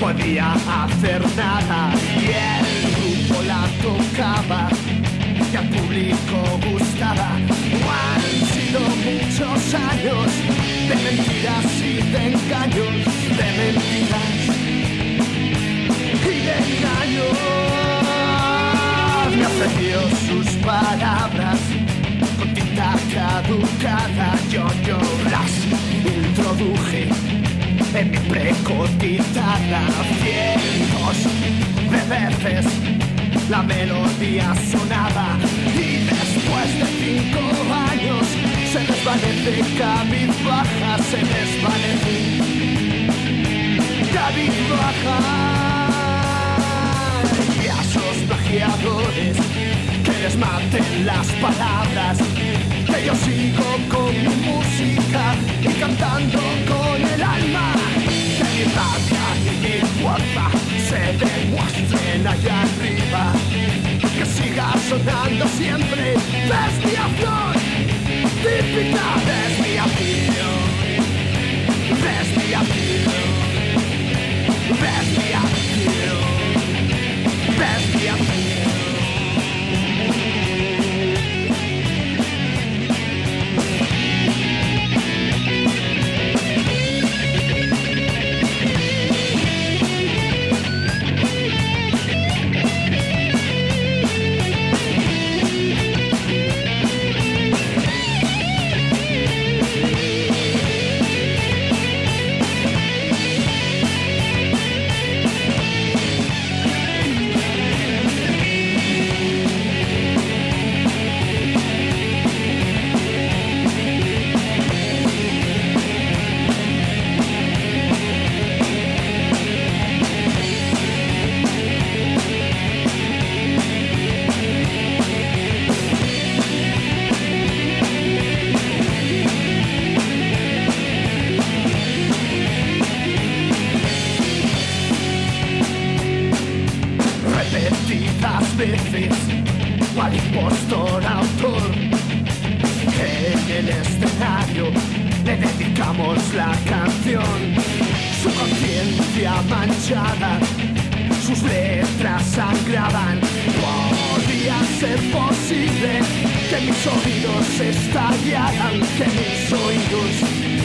podía hacer nada y el grupo la tocaba y al público gustaba. Han sido muchos años de mentiras y de engaños, de mentiras y de engaños. Me ofreció sus palabras con tinta caducada, yo las introduje en mi precotizada. Cientos de veces la melodía sonaba y después de 5 años se desvanece cabizbaja, se desvanece cabizbaja. Y a esos plagiadores que les maten las palabras, que yo sigo con mi música y cantando con el alma, que mi rabia y mi fuerza se demuestren allá arriba, que siga sonando siempre desviación, típica desviación, desviación, desviación, desviación. Veces, cual impostor autor, en el escenario le dedicamos la canción. Su conciencia manchada, sus letras sangraban. Podía ser posible que mis oídos estallaran, que mis oídos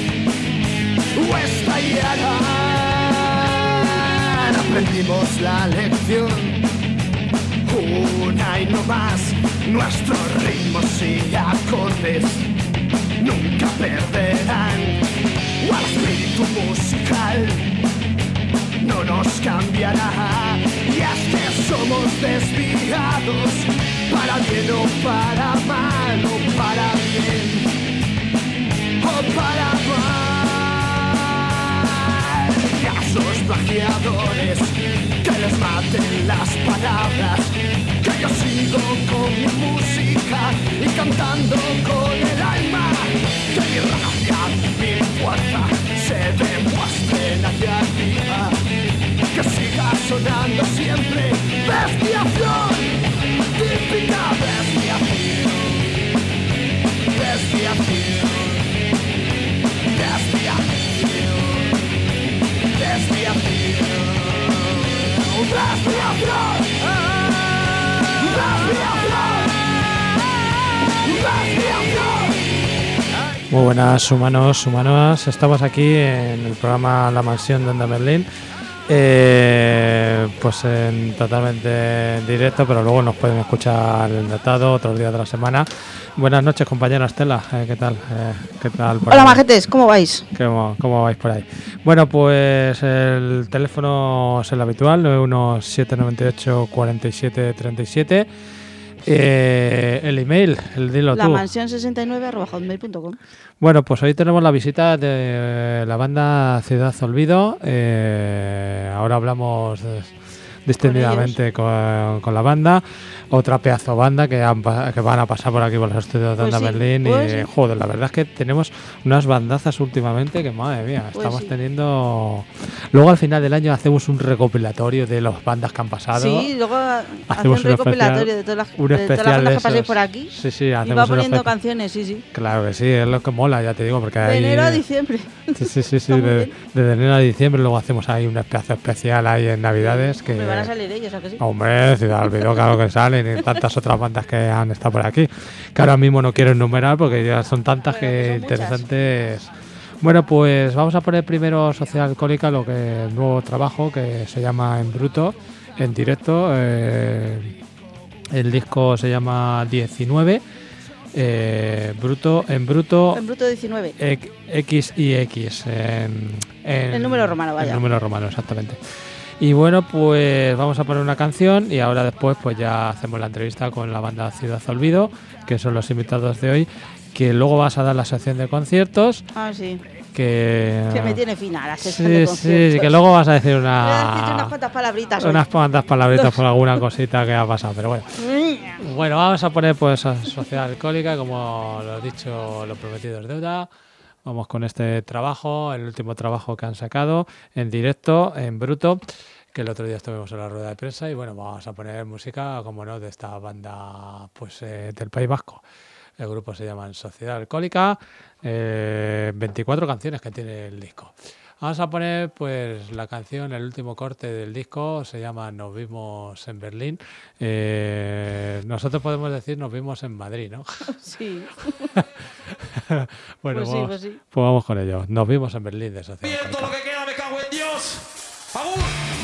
estallaran. Aprendimos la lección, una y no más, nuestros ritmos y acordes nunca perderán. Al espíritu musical no nos cambiará. Y es que somos desviados, para bien o para mal, o para bien o para mal. Y a esos plagiadores que les maten las palabras, que yo sigo con mi música y cantando con el alma, que mi rabia, mi fuerza se demuestren allá arriba, que siga sonando siempre desviación, típica desviación, desviación, desviación, desviación. Muy buenas, humanos, humanas. Estamos aquí en el programa La Mansión de Onda Merlín, pues en totalmente en directo, pero luego nos pueden escuchar enlatado otros días de la semana. Buenas noches, compañera Estela. ¿Qué tal? ¿Qué tal por Hola, ahí? majetes, ¿cómo vais? ¿Cómo vais por ahí? Bueno, pues el teléfono es el habitual, 917984737. El email, dilo tú. lamansión69@hotmail.com. Bueno, pues hoy tenemos la visita de la banda Ciudad Olvido. Ahora hablamos distendidamente con la banda. Otra pedazo banda que van a pasar por aquí por los estudios de Pues Onda sí, Berlín. pues Y sí. joder, la verdad es que tenemos unas bandazas últimamente que madre mía, Pues estamos sí. teniendo. Luego al final del año hacemos un recopilatorio de las bandas que han pasado. Sí, luego hace Hacemos un un recopilatorio especial- de un todas las especial bandas de que paséis esos. por aquí. Sí, sí, Y va hacemos un poniendo especial. canciones, sí, sí. Claro que sí, es lo que mola, ya te digo, porque De ahí. enero a diciembre. Sí, sí, Está muy bien. desde enero a diciembre. Luego hacemos ahí un espacio especial ahí en Navidades. Que Me van a salir ellos, ¿a que sí? Hombre, Ciudad del Olvido, claro que salen, y tantas otras bandas que han estado por aquí, que ahora mismo no quiero enumerar porque ya son tantas Bueno, que que son muchas. interesantes. Bueno, pues vamos a poner primero Sociedad Alcohólica, lo que el nuevo trabajo que se llama En Bruto, en directo. El disco se llama 19, Bruto, en Bruto, En bruto 19. X y X. El número romano, vaya. El número romano, exactamente. Y bueno, pues vamos a poner una canción y ahora después pues ya hacemos la entrevista con la banda Ciudad Olvido, que son los invitados de hoy, que luego vas a dar la sección de conciertos, Ah, sí. que Me tiene fina la sesión de sí, conciertos. sí, que luego vas a decir Voy a decirte unas unas cuantas palabritas hoy. cuantas palabritas por alguna cosita que ha pasado, pero bueno. Bueno, vamos a poner pues a Sociedad Alcohólica, como lo he dicho, lo prometido es deuda. Vamos con este trabajo, el último trabajo que han sacado en directo, en Bruto, que el otro día estuvimos en la rueda de prensa y bueno, vamos a poner música, como no, de esta banda pues del País Vasco. El grupo se llama Sociedad Alcohólica, 24 canciones que tiene el disco. Vamos a poner pues la canción, el último corte del disco, se llama Nos vimos en Berlín. Nosotros podemos decir nos vimos en Madrid, ¿no? Sí. Bueno, Pues sí, vamos, pues sí. pues vamos con ello. Nos vimos en Berlín de Sociedad Bien, todo lo Alcohólica. que queda, me cago en Dios. ¡Agur!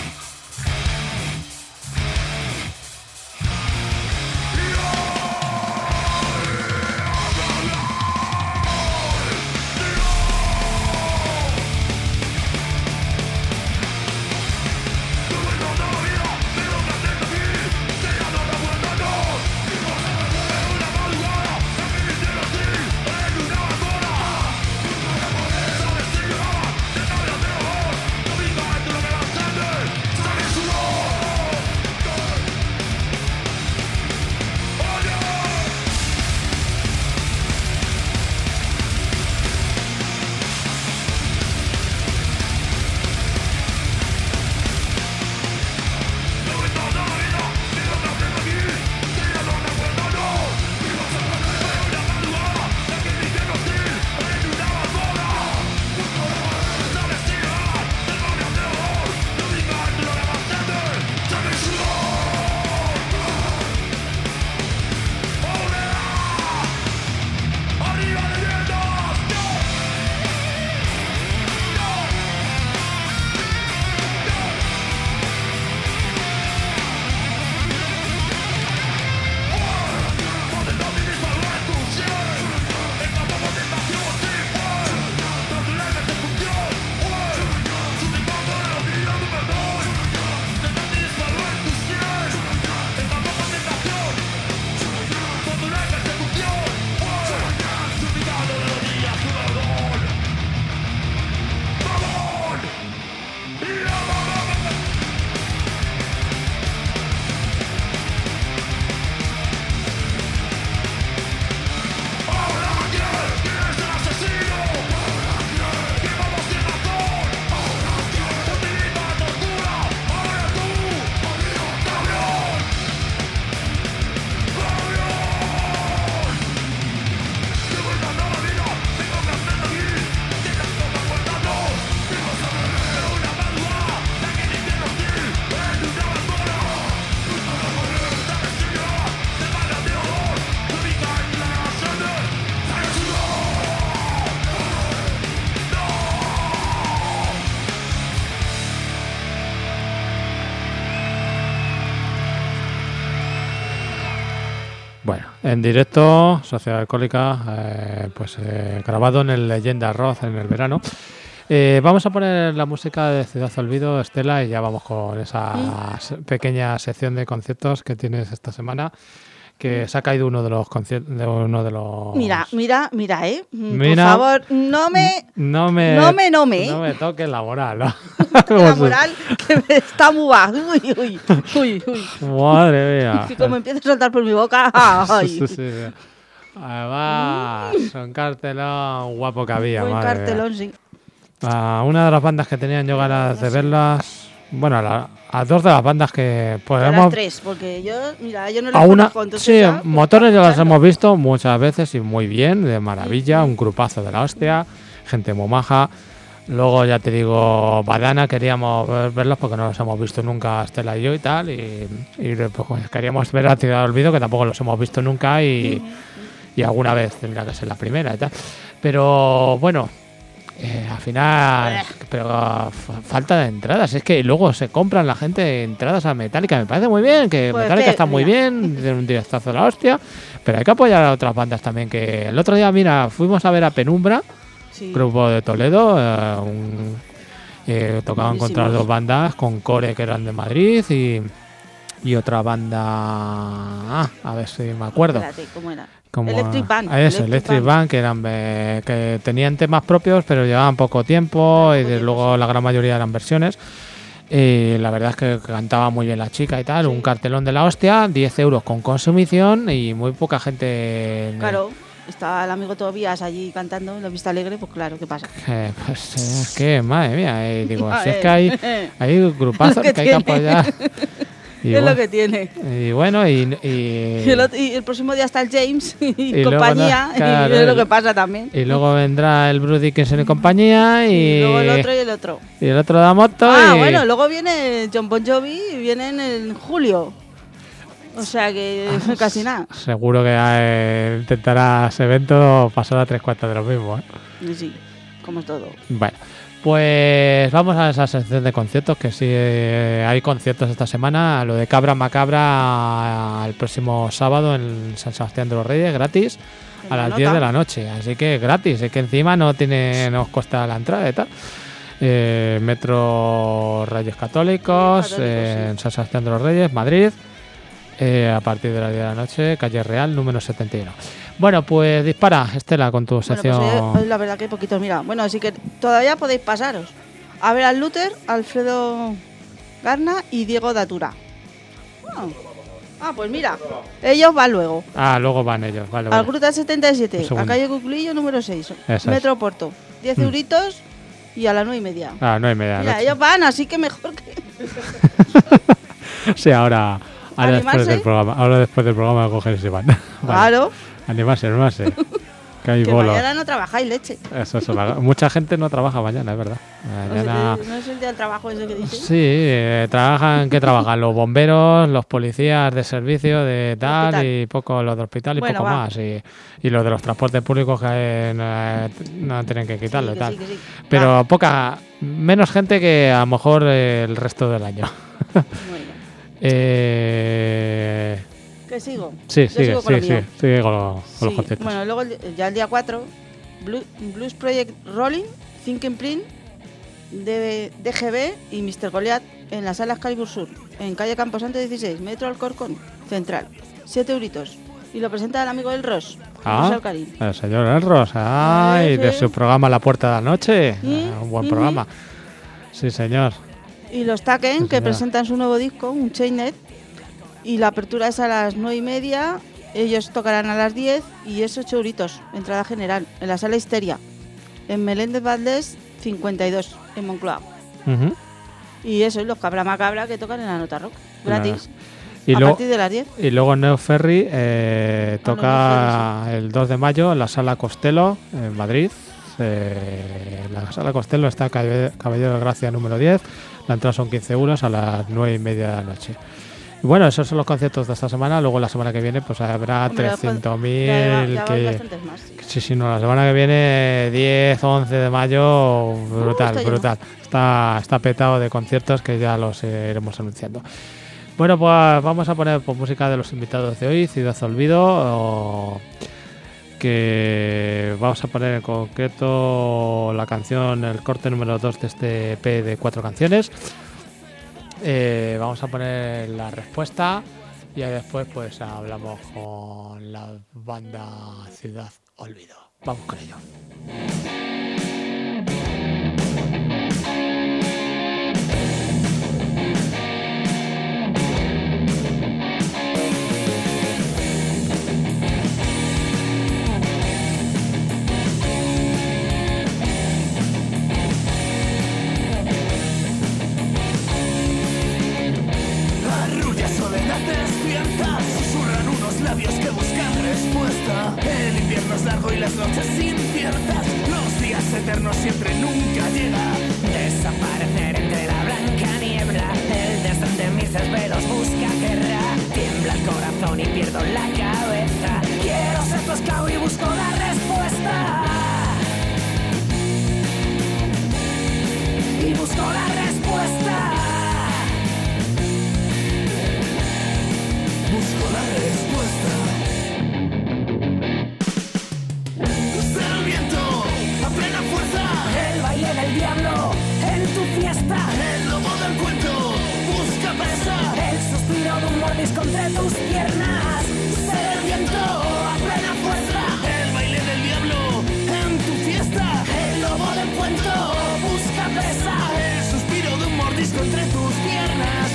Bueno, en directo, Sociedad Alcohólica, grabado en el Leyenda Rock en el verano. Vamos a poner la música de Ciudad Olvido, Estela, y ya vamos con esa pequeña sección de conciertos que tienes esta semana, que se ha caído uno de los conciertos, de uno de los... Mira, por Mira, favor, no me toques la moral, ¿no? la moral que me está muy baja. Uy. Madre mía. Y como empieza a saltar por mi boca, ay. Sí. Además, un cartelón guapo que había, Buen madre mía. cartelón, sí. Una de las bandas que tenían yo ganas de verlas, bueno, a dos de las bandas que pues A las hemos... 3, porque yo no A las una, conozco, entonces sí, ya, pues, Motores ya las escucharlo. hemos visto muchas veces y muy bien, de maravilla, un grupazo de la hostia, gente muy maja. Luego ya te digo, Badana queríamos verlos porque no los hemos visto nunca, Estela y yo y tal, y pues, queríamos ver a Ciudad del Olvido, que tampoco los hemos visto nunca y alguna vez tendrá que ser la primera y tal. Pero bueno, al final, pero falta de entradas. Es que luego se compran la gente entradas a Metallica. Me parece muy bien, que Pues Metallica que, está muy mira. bien, tiene un directazo de la hostia, pero hay que apoyar a otras bandas también. Que el otro día, mira, fuimos a ver a Penumbra, Sí. grupo de Toledo, tocaban contra las Buenísimos. dos bandas, con Core, que eran de Madrid, y otra banda, a ver si me acuerdo. Espérate, ¿cómo era? Como, Electric Band. Electric Band, que eran que tenían temas propios, pero llevaban poco tiempo y luego la gran mayoría eran versiones. Y la verdad es que cantaba muy bien la chica y tal, un cartelón de la hostia, 10 euros con consumición y muy poca gente. Claro, estaba el amigo Tobías allí cantando en la Vista Alegre, pues claro, ¿qué pasa? Pues es que, madre mía, digo, A si es ver. que hay grupazos Lo que que hay que tiene. apoyar. Y Es bueno, lo que tiene. y bueno, y Y el próximo día está el James y luego compañía, claro, y es lo que pasa también. y luego vendrá el Bruce Dickinson y compañía Y luego el otro y el otro. y el otro da moto y Bueno, luego viene John Bon Jovi y viene en julio. O sea que casi nada. seguro que intentará ese evento pasar a 3/4 de lo mismo, ¿eh? Y sí, como todo. Bueno, pues vamos a esa sección de conciertos, que sí hay conciertos esta semana. Lo de Cabra Macabra el próximo sábado en San Sebastián de los Reyes, gratis, a las 10 de la noche. Así que gratis, es que encima no os cuesta la entrada y tal. Metro Reyes Católicos, Sí. en San Sebastián de los Reyes, Madrid, a partir de las 10 de la noche, calle Real, número 71. Bueno, pues dispara, Estela, con tu Bueno, sección. pues la verdad que hay poquitos. Mira, bueno, así que todavía podéis pasaros a ver al Luther, Alfredo Garna y Diego Datura. Pues mira, ellos van luego. Luego van ellos, vale. Al vale. Gruta Un 77, a segundo. calle Cuclillo número 6, Eso Metro es. Porto. 10 euritos y a las 9:30. 9:30 de Mira, la ellos van, así que mejor que... noche. Sí, ahora después ¿Animarse? del programa. Ahora después del programa coger y se van. Vale. Claro, Animarse. Que hay que bolos. mañana no trabajáis, leche. Eso, mucha gente no trabaja mañana, es verdad. Mañana. ¿No es el día del trabajo ese que dices? Sí, ¿qué trabajan? Los bomberos, los policías de servicio, de tal, Hospital. y poco los de hospital y Bueno, poco va. más. Y los de los transportes públicos que no tienen que quitarlo y Sí, tal. que sí. Pero menos gente que a lo mejor el resto del año. Bueno, que sigo. Sí, Yo sigo con lo mío. sigue con los Sí, conciertos. bueno, luego ya el día 4, Blues Project Rolling, Think and Print, DGB y Mr. Goliath en la sala Excalibur Sur, en calle Camposanto 16, Metro Alcorcón, Central. 7 euritos. Y lo presenta el amigo del Ross, José Alcarín. El señor Elros, ay, Sí. de su programa La Puerta de la Noche. Sí, Un buen sí, programa. Sí, señor. Y los Taken, Sí, que señor. presentan su nuevo disco, un Chainnet. Y la apertura es a las 9:30. Ellos tocarán a las 10 y es 8 euritos, entrada general, en la sala Histeria, en Meléndez Valdés 52, en Moncloa. Ujú. Y eso, y los Cabra Macabra que tocan en la Nota Rock, gratis, Y a luego, partir de las 10. y luego Neo Ferry toca Neo el 2 de mayo en la Sala Costello, en Madrid. La Sala Costello está Caballero de Gracia número 10. La entrada son 15 euros a las 9:30 de la noche. Y bueno, esos son los conciertos de esta semana. Luego la semana que viene pues habrá Hombre, 300.000. ya van bastantes más. Sí, no, la semana que viene 10, 11 de mayo, brutal, está lleno. brutal. Está petado de conciertos que ya los iremos anunciando. Bueno, pues vamos a poner música de los invitados de hoy, Ciudad Olvido, que vamos a poner en concreto la canción, el corte número 2 de este EP de 4 canciones. Vamos a poner la respuesta Y después pues hablamos con la banda Ciudad Olvido. Vamos con ello. Labios que buscan respuesta. El invierno es largo y las noches inciertas. Los días eternos siempre nunca llegan. Desaparecer entre la blanca niebla. El desdén de mis desvelos busca guerra. Tiembla el corazón y pierdo la cabeza. Quiero ser tu esclavo y busco la respuesta. Y busco la respuesta. Busco la respuesta. Ser el viento a plena fuerza. El baile del diablo en tu fiesta. El lobo del cuento busca presa. El suspiro de un mordisco entre tus piernas. Ser el viento a plena fuerza. El baile del diablo en tu fiesta. El lobo del cuento busca presa. El suspiro de un mordisco entre tus piernas.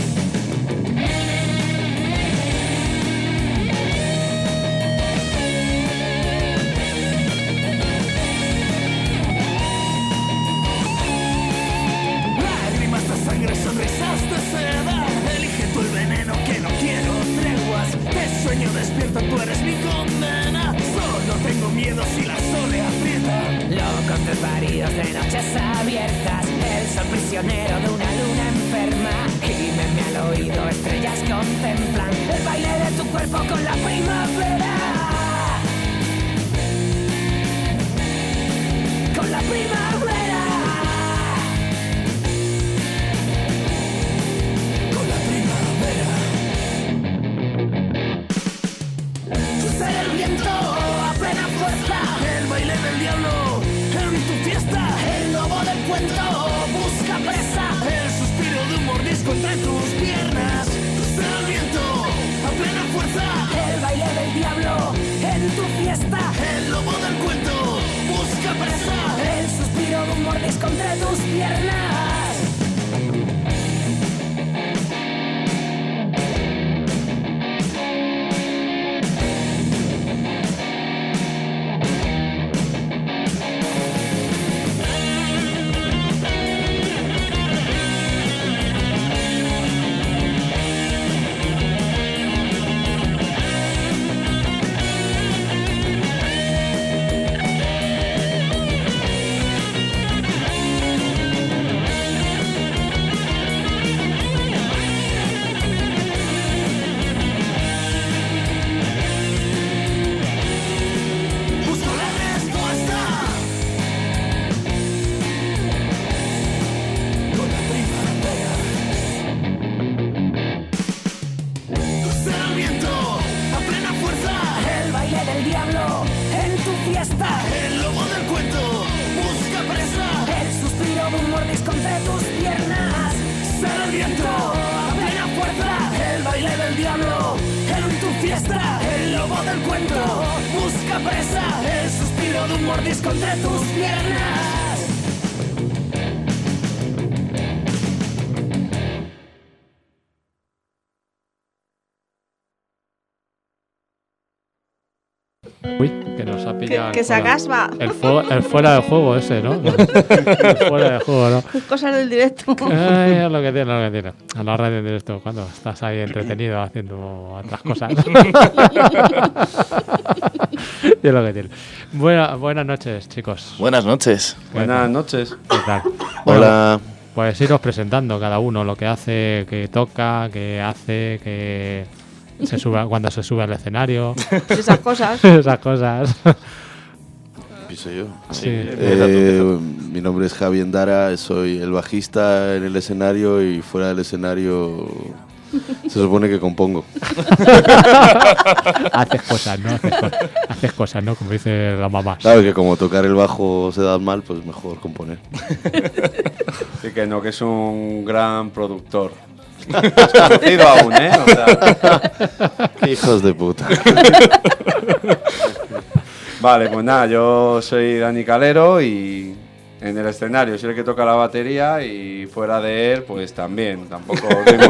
Sonrisas de seda. Elige tú el veneno que no quiero treguas. De sueño despierto, tú eres mi condena. Solo tengo miedo si la sole aprieta. Locos desvaríos de noches abiertas. El sol prisionero de una luna enferma. Gímeme al oído, estrellas contemplan el baile de tu cuerpo con la primavera. Con la primavera. Ser el viento a plena fuerza. El baile del diablo en tu fiesta. El lobo del cuento busca presa. El suspiro de un mordisco entre tus piernas. Ser el viento a plena fuerza. El baile del diablo en tu fiesta. El lobo del cuento busca presa. El suspiro de un mordisco entre tus piernas. El lobo del cuento busca presa. El suspiro de un mordisco entre tus piernas. Uy, que nos ha pillado. Que se agasba. El fuera del juego ese, ¿no? El fuera del juego, ¿no? Cosas del directo. Ay, es lo que tiene, lo que tiene. A la radio en directo, cuando estás ahí entretenido haciendo otras cosas. Y es lo que tiene. Buenas noches, chicos. Buenas noches. Buenas noches. ¿Qué tal? Bueno, Hola. pues iros presentando cada uno lo que hace, que toca, que hace, que se sube cuando se sube al escenario. Esas cosas. Esas cosas. Piso yo. Sí. Mi nombre es Javi Endara, soy el bajista en el escenario y fuera del escenario se supone que compongo. Haces cosas, ¿no? Haces cosas, ¿no? Como dice la mamá. Claro que como tocar el bajo se da mal, pues mejor componer. Sí, que no, que es un gran productor. Desconocido aún, ¿eh? O sea, Qué hijos de puta. vale, pues nada, yo soy Dani Calero y en el escenario soy el que toca la batería y fuera de él, pues también. Tampoco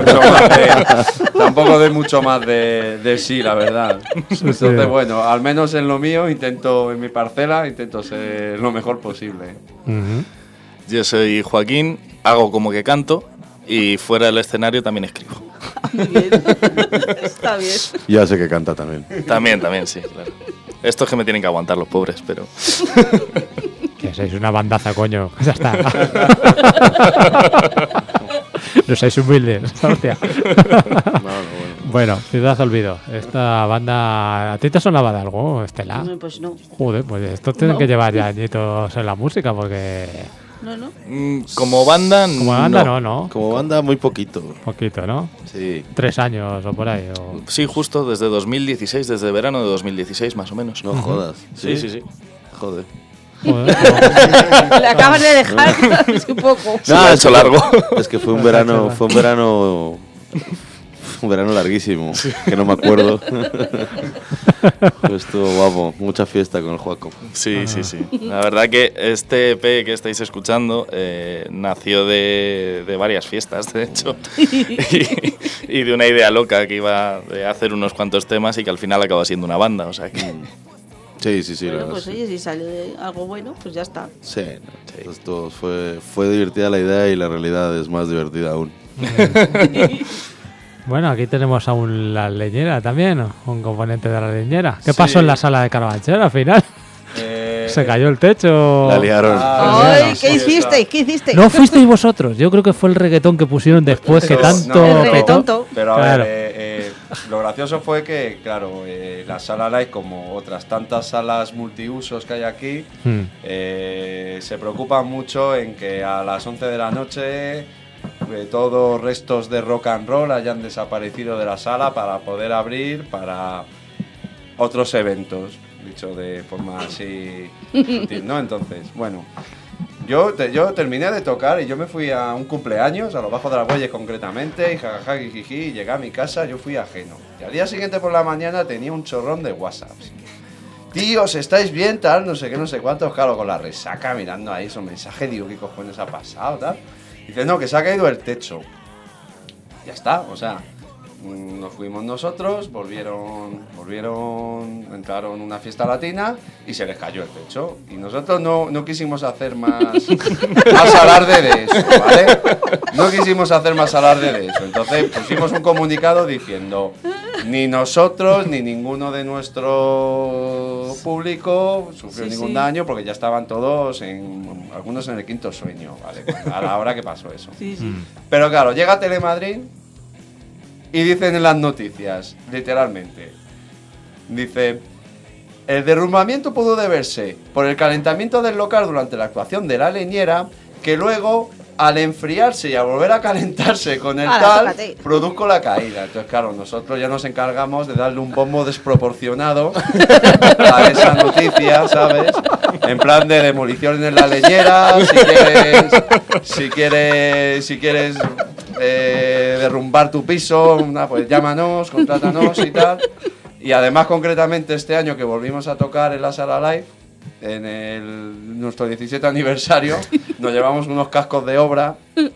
doy mucho más de sí, la verdad. Entonces, bueno, al menos en lo mío en mi parcela, intento ser lo mejor posible. Ujú. Yo soy Joaquín, hago como que canto y fuera del escenario también escribo. Muy bien. Está bien. Ya sé que canta también. También, sí, claro. Estos que me tienen que aguantar los pobres, pero... Que sois una bandaza, coño. Ya está. No sois humildes, hostia. Bueno, Ciudad Olvido. Esta banda... ¿A ti te sonaba de algo, Estela? Pues no. Joder, pues esto tienen que llevar ya añitos en la música porque... No. Como banda, Como banda no. Como banda, muy poquito. Poquito, ¿no? Sí. 3 años o por ahí. O... Sí, justo desde 2016, desde verano de 2016 más o menos. No jodas. Sí. Joder. Joder, Le acabas de dejar es un poco. Se me ha hecho largo. Es que fue un verano larguísimo, que no me acuerdo. Pues estuvo guapo, mucha fiesta con el Joaco. Sí. La verdad que este EP que estáis escuchando nació de varias fiestas, de hecho. y de una idea loca que iba de hacer unos cuantos temas y que al final acaba siendo una banda, o sea que... Sí, Bueno, la verdad, pues sí. oye, si salió de algo bueno, pues ya está. Sí, esto fue divertida la idea y la realidad es más divertida aún. Bueno, aquí tenemos aún la leñera también, ¿no? Un componente de la leñera. ¿Qué Sí. pasó en la sala de Carabanchel al final? Se cayó el techo. La liaron. Ay, ¿qué sí, hicisteis? ¿Qué hicisteis? No fuisteis vosotros. Yo creo que fue el reggaetón que pusieron después que Eso, tanto... no, El no. reggaetón. Pero a Claro. ver, lo gracioso fue que, claro, la sala Live, como otras tantas salas multiusos que hay aquí, se preocupan mucho en que a las 11 de la noche todos restos de rock and roll hayan desaparecido de la sala para poder abrir para otros eventos, dicho de forma así sutil, ¿no? Entonces, bueno, yo terminé de tocar y yo me fui a un cumpleaños, a los Bajos de las Bueyes concretamente, y jajaja, jijiji, y llegué a mi casa, yo fui ajeno. Y al día siguiente por la mañana tenía un chorrón de WhatsApp. Tíos, ¿estáis bien? Tal, no sé qué, no sé cuántos, claro, con la resaca mirando ahí esos mensajes, digo, ¿qué cojones ha pasado? Tal. Dice, no, que se ha caído el techo. Ya está, o sea, nos fuimos nosotros, volvieron, entraron a una fiesta latina y se les cayó el techo. Y nosotros no quisimos hacer más alarde de eso, ¿vale? No quisimos hacer más alarde de eso. Entonces pusimos un comunicado diciendo, ni nosotros ni ninguno de nuestro público sufrió ningún daño porque ya estaban todos, algunos en el quinto sueño, ¿vale? A la hora que pasó eso. Sí. Pero claro, llega Telemadrid y dicen en las noticias, literalmente, dice, el derrumbamiento pudo deberse por el calentamiento del local durante la actuación de la leñera, que luego, al enfriarse y a volver a calentarse con el Tócate. produjo la caída. Entonces, claro, nosotros ya nos encargamos de darle un bombo desproporcionado a esa noticia, ¿sabes? En plan de demolición en la leñera, si quieres derrumbar tu piso, pues llámanos, contrátanos y tal. Y además, concretamente, este año que volvimos a tocar en la sala Live, en nuestro 17 aniversario, nos llevamos unos cascos de obra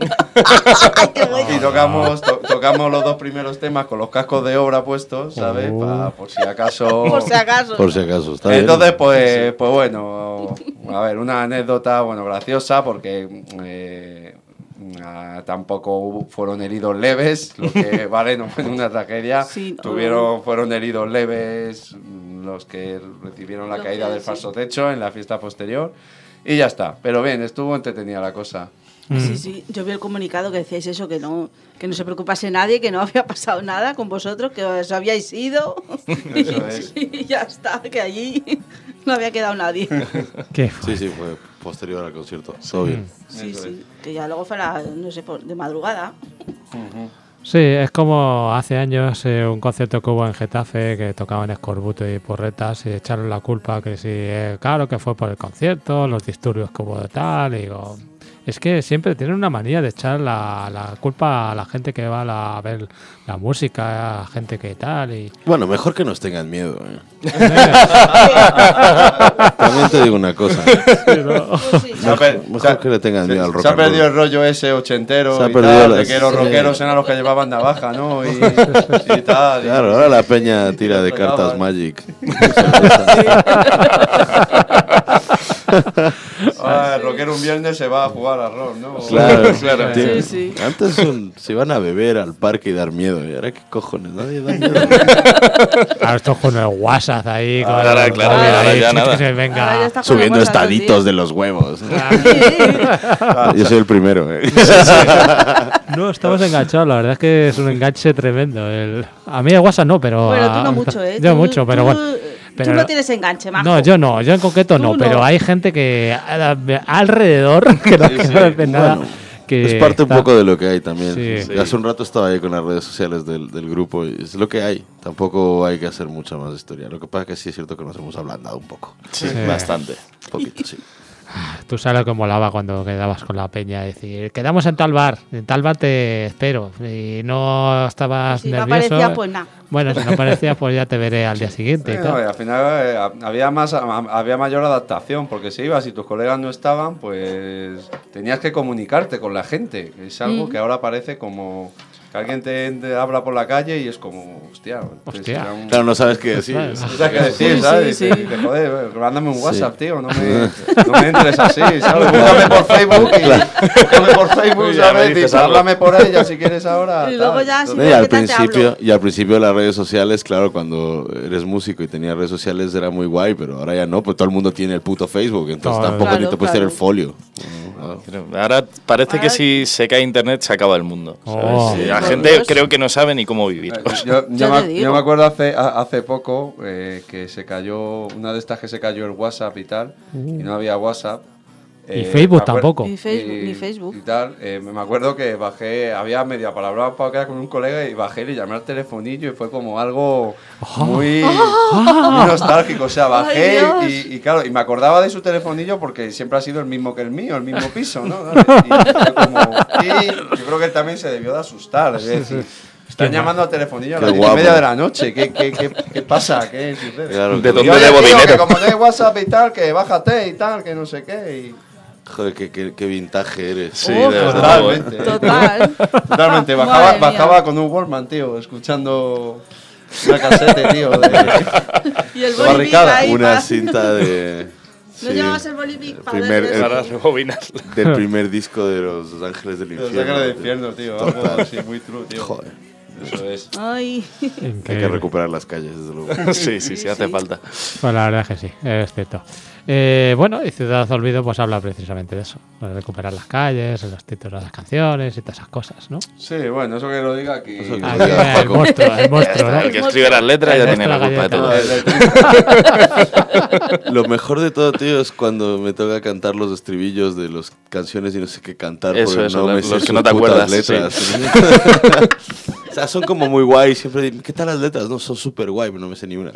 y tocamos los dos primeros temas con los cascos de obra puestos, ¿sabes? Por si acaso. Por si acaso. Por si acaso, está bien. Entonces, pues bueno, a ver, una anécdota, bueno, graciosa, porque tampoco fueron heridos leves, lo que vale, no fue una tragedia. Sí, Fueron heridos leves los que recibieron la caída del falso techo en la fiesta posterior y ya está. Pero bien, estuvo entretenida la cosa. Sí. Yo vi el comunicado que decíais eso, que no se preocupase nadie, que no había pasado nada con vosotros, que os habíais ido. Eso es. Y ya está, que allí no había quedado nadie. ¿Qué? Sí, fue posterior al concierto. Todo bien. Sí. Que ya luego fuera, no sé, de madrugada. Sí, es como hace años un concierto que hubo en Getafe que tocaban escorbuto y porretas y echaron la culpa que sí, claro que fue por el concierto, los disturbios que hubo de tal, y digo, Es que siempre tienen una manía de echar la culpa a la gente que va a ver la música, a la gente que tal. Y... Bueno, mejor que nos tengan miedo. También te digo una cosa. Mejor que le tengan miedo al rock. Se ha perdido el rollo ese ochentero y tal, de que los rockeros eran los que llevaban navaja, ¿no? Y tal. Claro, ahora la peña tira de cartas Magic. El rockero un viernes se va a jugar al rock, ¿no? Claro. Sí. Antes se iban a beber al parque y dar miedo. Y ahora, ¿qué cojones? Nadie da miedo. Ahora esto con el WhatsApp ahí. Ahora, claro, ahora ya nada. Que venga. Ahora ya está con Subiendo el WhatsApp todo el estaditos día. de los huevos. Sí. Yo soy el primero. No, estamos enganchados. La verdad es que es un enganche tremendo. A mí el WhatsApp no, pero... Bueno, tú no mucho, ¿eh? Yo Tú- mucho, pero tú- bueno. Pero tú no tienes enganche, majo. No, yo no. Yo en concreto no. Tú Pero no. hay gente que alrededor, que no hace nada... Bueno, que es parte un está- poco de lo que hay también. Sí. Sí. Hace un rato estaba ahí con las redes sociales del grupo y es lo que hay. Tampoco hay que hacer mucha más historia. Lo que pasa es que sí es cierto que nos hemos ablandado un poco. Sí, Sí. bastante. Un poquito, sí. Tú sabes lo que molaba cuando quedabas con la peña. Decir, quedamos en tal bar te espero. Y no estabas Si no nervioso. aparecía, pues nada. Bueno, si no aparecía, pues ya te veré al día siguiente. y No, y tal. al final había mayor adaptación, porque si ibas y tus colegas no estaban, pues tenías que comunicarte con la gente. Es algo que ahora parece como que alguien te habla por la calle y es como, hostia. Hostia. Claro, no sabes qué decir. Claro. No sabes qué decir, Sí, ¿sabes? sí, Y sí. dices, joder, mándame un WhatsApp, tío, no me entres así, ¿sabes? Búscame por Facebook búscame por Facebook, Ya me ¿sabes? dices Y algo. háblame por ella si quieres ahora. Y luego tal. ya, si Entonces, ves Y que tal, te hablo. al principio las redes sociales, claro, cuando eres músico y tenías redes sociales era muy guay, pero ahora ya no, pues todo el mundo tiene el puto Facebook, entonces Claro. tampoco Claro, ni te puedes claro. tener folio. Ahora parece que Ahora- si se cae internet se acaba el mundo. ¿sabes? Oh. Sí, la Por gente Dios. creo que no sabe ni cómo vivir. Yo Ya te digo. me acuerdo hace poco que se cayó, una de estas que se cayó el WhatsApp y tal, y no había WhatsApp. Y Facebook me acuer- tampoco. Ni Facebook, ni Facebook. Y tal, me acuerdo que bajé, había media palabra para quedar con un colega y bajé y le llamé al telefonillo y fue como algo muy nostálgico. O sea, bajé Ay, Dios. y claro, y me acordaba de su telefonillo porque siempre ha sido el mismo que el mío, el mismo piso, ¿no? Y fue como, y yo creo que él también se debió de asustar. Es decir, están llamando al telefonillo a Qué las 10:30 guapo. de la noche. ¿Qué pasa? ¿Qué sucede? Claro, ¿De que- dónde Y, oye, debo tío, dinero? que como no hay WhatsApp y tal, que bájate y tal, que no sé qué. Y... Joder, qué vintage eres. Sí, Oh, de verdad. Totalmente. Total. Totalmente. Madre mía. Bajaba con un Wallman, tío, escuchando una casete, tío. Y el De bolivic barricada. ahí Una pa- cinta de... ¿No sí, llevabas el bolivic para primer- ver Ahora eso? rebobinarlo. del primer disco de Los Ángeles del Los Infierno. Ángeles del Infierno, tío. Algo Total. así, muy true, tío. Joder, Eso es. Ay. hay que recuperar las calles, desde luego. Sí, hace falta. Pues la verdad es que sí, es cierto. Bueno, y Ciudad Olvido pues habla precisamente de eso, de recuperar las calles, los títulos de las canciones y todas esas cosas, ¿no? Sí, bueno, eso que lo diga aquí. Eso que- Aquí, el monstruo, ¿no? El que escribe las letras ya tiene la culpa de todo. Lo mejor de todo, tío, es cuando me toca cantar los estribillos de las canciones y no sé qué cantar. Eso, porque eso, no me los sé que sus no te putas acuerdas, letras. O sea, son como muy guay. Siempre digo, ¿qué tal las letras? No, son súper guay, pero no me sé ni una.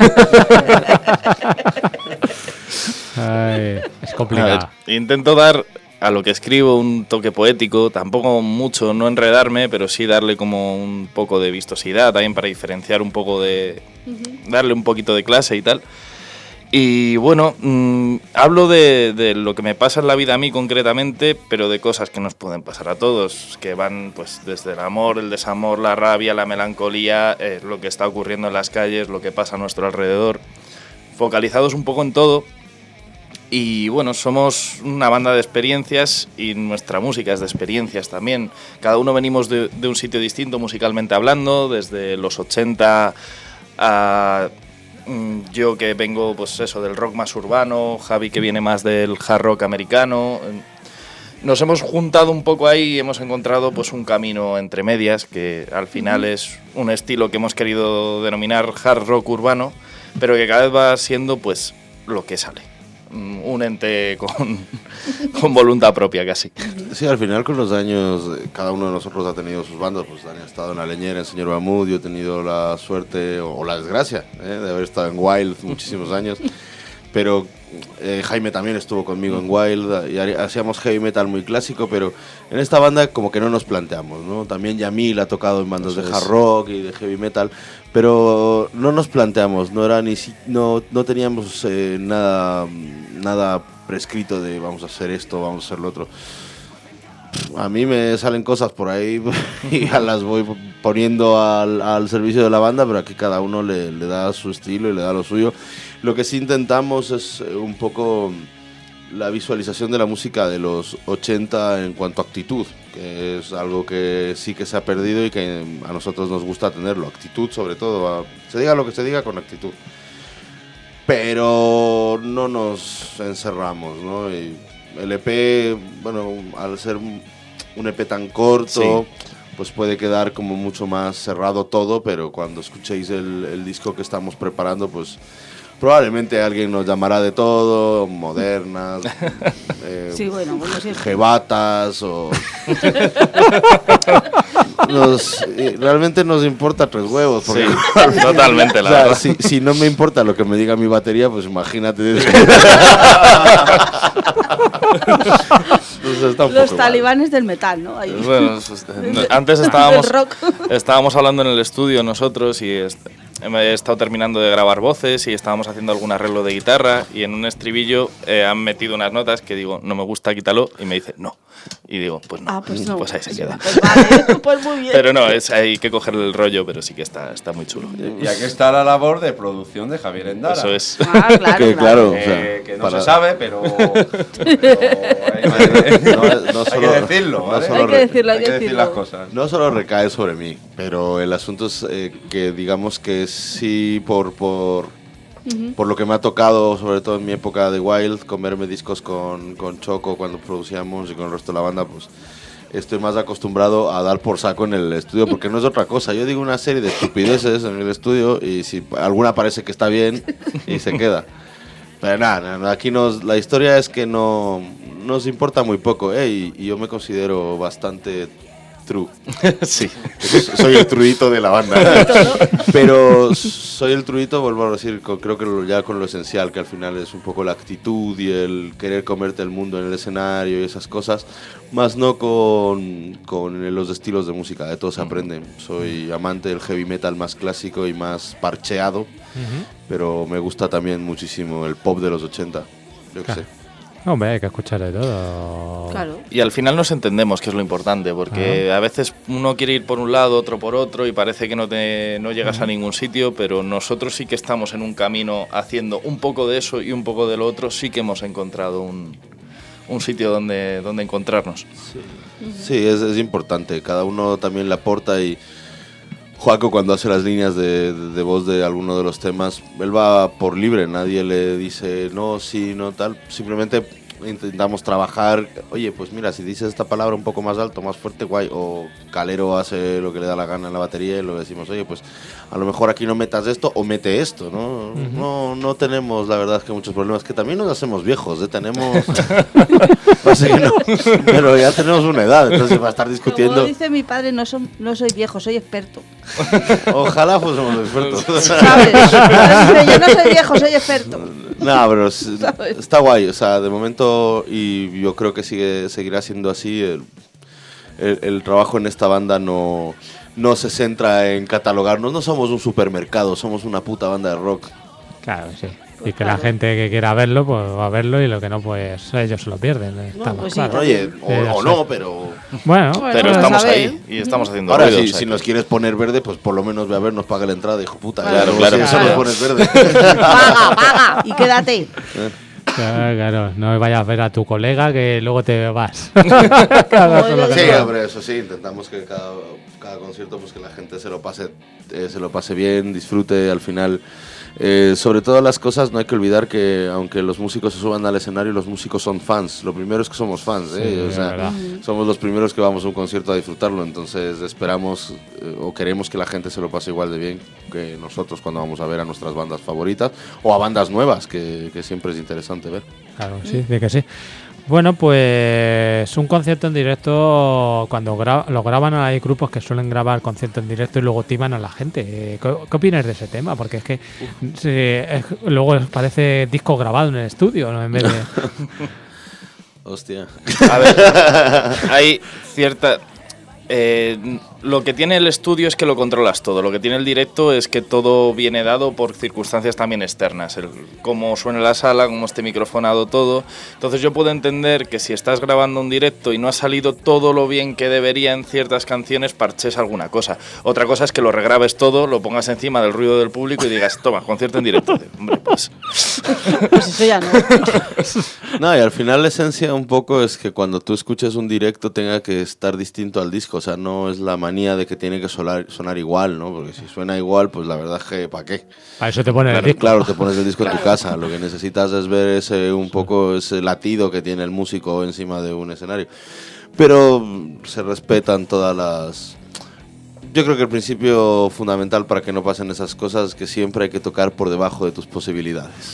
Ay, es A ver, complicado. intento dar a lo que escribo un toque poético, tampoco mucho, no enredarme, pero sí darle como un poco de vistosidad también para diferenciar un poco de... darle un poquito de clase y tal. Y bueno, hablo de lo que me pasa en la vida a mí concretamente, pero de cosas que nos pueden pasar a todos, que van pues desde el amor, el desamor, la rabia, la melancolía, lo que está ocurriendo en las calles, lo que pasa a nuestro alrededor, focalizados un poco en todo. Y bueno, somos una banda de experiencias y nuestra música es de experiencias también. Cada uno venimos de un sitio distinto musicalmente hablando, desde los 80 a yo que vengo pues eso del rock más urbano, Javi que viene más del hard rock americano. Nos hemos juntado un poco ahí y hemos encontrado pues un camino entre medias que al final es un estilo que hemos querido denominar hard rock urbano, pero que cada vez va siendo pues lo que sale. Un ente con voluntad propia casi. Sí, al final con los años, cada uno de nosotros ha tenido sus bandas. Pues Dani ha estado en La Leñera, en Señor Bamud. Yo he tenido la suerte o la desgracia de haber estado en Wild muchísimos años. pero Jaime también estuvo conmigo en Wild y hacíamos heavy metal muy clásico, pero en esta banda como que no nos planteamos, ¿no? También Yamil ha tocado en bandas de hard rock y de heavy metal, pero no nos planteamos, no teníamos nada prescrito de vamos a hacer esto, vamos a hacer lo otro. A mí me salen cosas por ahí y ya las voy poniendo al servicio de la banda, pero aquí cada uno le da su estilo y le da lo suyo. Lo que sí intentamos es un poco la visualización de la música de los 80 en cuanto a actitud, que es algo que sí que se ha perdido y que a nosotros nos gusta tenerlo. Actitud sobre todo, se diga lo que se diga con actitud. Pero no nos encerramos, ¿no? Y el EP, bueno, al ser un EP tan corto, pues puede quedar como mucho más cerrado todo, pero cuando escuchéis el disco que estamos preparando, pues probablemente alguien nos llamará de todo, modernas, sí, bueno, jebatas o... realmente nos importa 3 huevos. Porque, sí, totalmente, la verdad. Si no me importa lo que me diga mi batería, pues imagínate. Los talibanes del metal, ¿no? Ahí. Bueno, antes estábamos hablando en el estudio nosotros y he estado terminando de grabar voces y estábamos haciendo algún arreglo de guitarra y en un estribillo han metido unas notas que digo, no me gusta, quítalo, y me dice, no. Y digo, pues no, pues ahí se queda. Pues vale, pues muy bien. Pero no, hay que cogerle el rollo, pero sí que está muy chulo. Y aquí está la labor de producción de Javier Endara. Eso es. Claro. Que no se sabe, pero hay que decirlo, ¿vale? Hay que decir las cosas. No solo recae sobre mí, pero el asunto es que digamos que sí por lo que me ha tocado, sobre todo en mi época de Wild, comerme discos con Choco cuando producíamos y con el resto de la banda, pues estoy más acostumbrado a dar por saco en el estudio, porque no es otra cosa. Yo digo una serie de estupideces en el estudio y si alguna parece que está bien y se queda. Pero nada, aquí la historia es que no nos importa muy poco, y yo me considero bastante true. Sí. Soy el truito de la banda. Pero soy el truito, vuelvo a decir, creo que ya con lo esencial, que al final es un poco la actitud y el querer comerte el mundo en el escenario y esas cosas, más no con los estilos de música, de todo se aprende. Soy amante del heavy metal más clásico y más parcheado, pero me gusta también muchísimo el pop de los 80, yo qué sé. Hombre, hay que escuchar de todo. Claro. Y al final nos entendemos, que es lo importante, porque a veces uno quiere ir por un lado, otro por otro, y parece que no llegas a ningún sitio, pero nosotros sí que estamos en un camino haciendo un poco de eso y un poco de lo otro, sí que hemos encontrado un sitio donde encontrarnos. Sí, es importante, cada uno también le aporta y... Joaco cuando hace las líneas de voz de alguno de los temas, él va por libre, nadie le dice no, sí, no, tal, simplemente intentamos trabajar, oye, pues mira, si dices esta palabra un poco más alto, más fuerte, guay, o Calero hace lo que le da la gana en la batería y lo decimos, oye, pues a lo mejor aquí no metas esto o mete esto, ¿no? No tenemos, la verdad, que muchos problemas, que también nos hacemos viejos, tenemos... Pues que no, pero ya tenemos una edad, entonces va a estar discutiendo... Como dice mi padre, no soy viejo, soy experto. Ojalá fuésemos expertos. ¿Sabes? Yo no soy viejo, soy experto. No, pero está guay, o sea, de momento, y yo creo que seguirá siendo así, el trabajo en esta banda no se centra en catalogarnos, no somos un supermercado, somos una puta banda de rock. Claro, sí. Y que la gente que quiera verlo, pues va a verlo, y lo que no, pues ellos se lo pierden. Pues claro. Oye, o no, pero... Bueno, pero estamos ahí y estamos haciendo ahora ruido. Si nos quieres poner verde, pues por lo menos ve a ver, nos paga la entrada, hijo puta. Claro. Si nos pones verde. Paga y quédate. Claro, no vayas a ver a tu colega que luego te vas. Sí, hombre, eso sí, intentamos que cada concierto, pues que la gente se lo pase bien, disfrute al final. Sobre todas las cosas, no hay que olvidar que aunque los músicos se suban al escenario, los músicos son fans. Lo primero es que somos fans, Sí, o sea, somos los primeros que vamos a un concierto a disfrutarlo. Entonces esperamos o queremos que la gente se lo pase igual de bien que nosotros cuando vamos a ver a nuestras bandas favoritas o a bandas nuevas, que siempre es interesante ver. Claro, sí, de que sí. Bueno, pues un concierto en directo, cuando lo graban, hay grupos que suelen grabar conciertos en directo y luego timan a la gente. ¿Qué opinas de ese tema? Porque es que luego parece disco grabado en el estudio, ¿no? En vez de... Hostia. A ver, hay cierta... lo que tiene el estudio es que lo controlas todo. Lo que tiene el directo es que todo viene dado por circunstancias también externas. Cómo suena la sala, cómo esté microfonado todo. Entonces yo puedo entender que si estás grabando un directo y no ha salido todo lo bien que debería en ciertas canciones, parches alguna cosa. Otra cosa es que lo regrabes todo, lo pongas encima del ruido del público y digas, toma, concierto en directo. Hombre, pues... Pues eso ya no. No, y al final la esencia un poco es que cuando tú escuches un directo tenga que estar distinto al disco. O sea, no es la manía de que tiene que sonar igual, ¿no? Porque si suena igual, pues la verdad es que ¿para qué? Para eso te pones el disco. Claro, te pones el disco en tu casa. Lo que necesitas es ver ese latido que tiene el músico encima de un escenario. Pero se respetan todas las... Yo creo que el principio fundamental para que no pasen esas cosas es que siempre hay que tocar por debajo de tus posibilidades.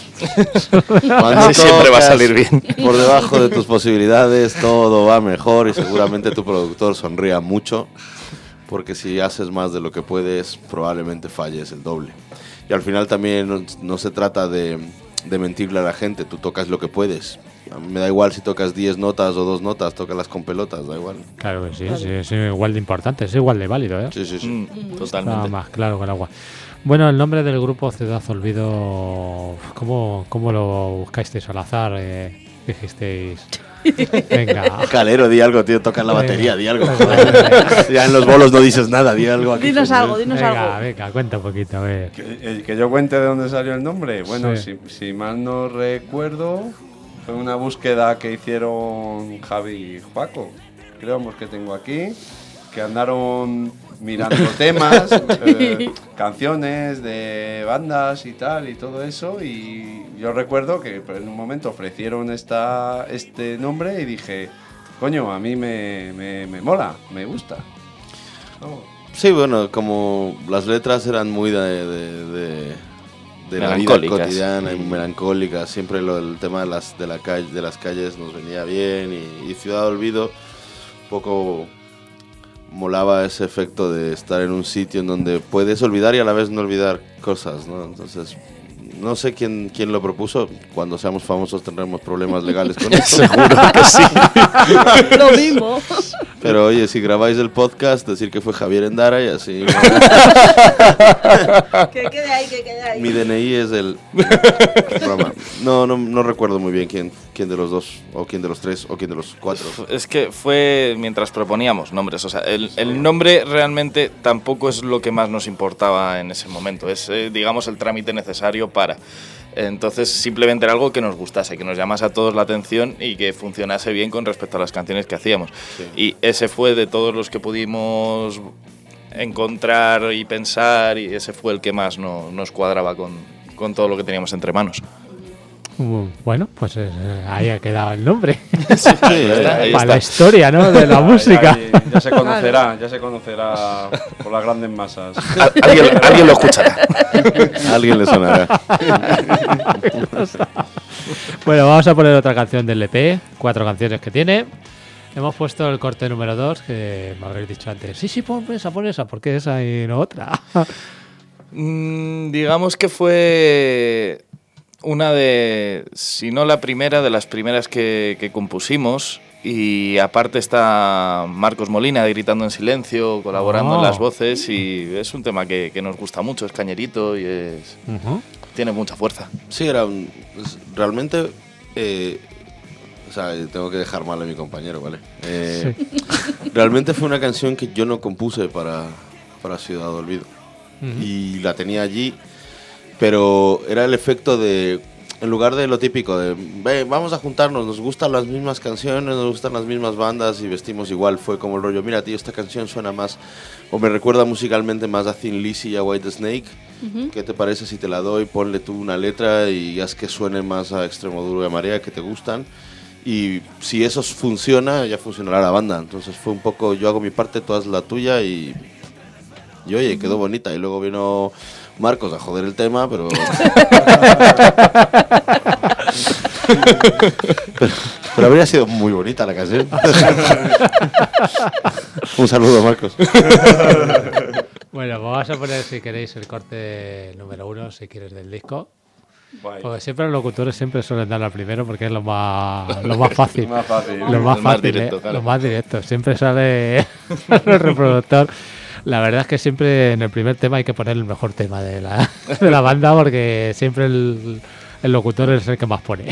Cuando siempre va a salir bien. Por debajo de tus posibilidades todo va mejor y seguramente tu productor sonría mucho, porque si haces más de lo que puedes probablemente falles el doble. Y al final también no se trata de mentirle a la gente, tú tocas lo que puedes. A mí me da igual si tocas 10 notas o 2 notas, tócalas con pelotas, da igual. Claro que sí, claro. Sí, es igual de importante, es igual de válido, ¿eh? Sí. Totalmente. Nada más claro que el agua. Bueno, el nombre del grupo Ciudad Olvido, ¿cómo lo buscasteis al azar? Dijisteis... Venga. Calero, di algo, tío, toca la batería, di algo. Ya en los bolos no dices nada, di algo aquí. Dinos algo. Venga, cuenta un poquito, a ver. Que yo cuente de dónde salió el nombre. Bueno, sí. si mal no recuerdo, fue una búsqueda que hicieron Javi y Juaco. Creemos que tengo aquí, que andaron mirando temas, canciones de bandas y tal y todo eso, y yo recuerdo que en un momento ofrecieron este nombre y dije, coño, a mí me mola, me gusta. Oh. Sí, bueno, como las letras eran muy de la vida cotidiana, y melancólicas, siempre el tema de las calles nos venía bien, y Ciudad Olvido un poco molaba ese efecto de estar en un sitio en donde puedes olvidar y a la vez no olvidar cosas, ¿no? Entonces, no sé quién lo propuso. Cuando seamos famosos tendremos problemas legales con eso. Seguro que sí. Lo mismo. Pero oye, si grabáis el podcast, decir que fue Javier Endara y así. Que quede ahí. Mi DNI es el programa. No recuerdo muy bien quién de los dos, o quién de los tres, o quién de los cuatro. Es que fue mientras proponíamos nombres. O sea, el nombre realmente tampoco es lo que más nos importaba en ese momento. Es, digamos, el trámite necesario para... Entonces simplemente era algo que nos gustase, que nos llamase a todos la atención y que funcionase bien con respecto a las canciones que hacíamos. Sí. Y ese fue de todos los que pudimos encontrar y pensar, y ese fue el que más nos cuadraba con todo lo que teníamos entre manos. Bueno, pues ahí ha quedado el nombre. Sí, ahí está. La historia, ¿no? De la música. Ya se conocerá por las grandes masas. Alguien lo escuchará. Alguien le sonará. Bueno, vamos a poner otra canción del EP, 4 canciones que tiene. Hemos puesto el corte número 2, que me habréis dicho antes. Sí, pon esa, porque esa y no otra. Digamos que fue... una de, si no la primera, de las primeras que compusimos, y aparte está Marcos Molina de Gritando en Silencio, colaborando en las voces, y es un tema que nos gusta mucho, es cañerito y tiene mucha fuerza. Sí, realmente, o sea, tengo que dejar mal a mi compañero, ¿vale? Realmente fue una canción que yo no compuse para Ciudad Olvido, y la tenía allí. Pero era el efecto de, en lugar de lo típico de, vamos a juntarnos, nos gustan las mismas canciones, nos gustan las mismas bandas y vestimos igual. Fue como el rollo, mira tío, esta canción suena más, o me recuerda musicalmente más a Thin Lizzy y a White Snake. ¿Qué te parece si te la doy? Ponle tú una letra y haz que suene más a Extremoduro y a Marea, que te gustan. Y si eso funciona, ya funcionará la banda. Entonces fue un poco, yo hago mi parte, tú haz la tuya y oye, quedó bonita. Y luego vino Marcos a joder el tema, pero Pero habría sido muy bonita la canción. Un saludo, Marcos. Bueno, pues vamos a poner, si queréis, el corte número 1, si quieres, del disco. Guay. Porque siempre los locutores siempre suelen dar al primero porque es lo más fácil. Más fácil. Lo más El más fácil, directo, claro. Lo más directo. Siempre sale el reproductor. La verdad es que siempre en el primer tema hay que poner el mejor tema de la banda porque siempre el locutor es el que más pone.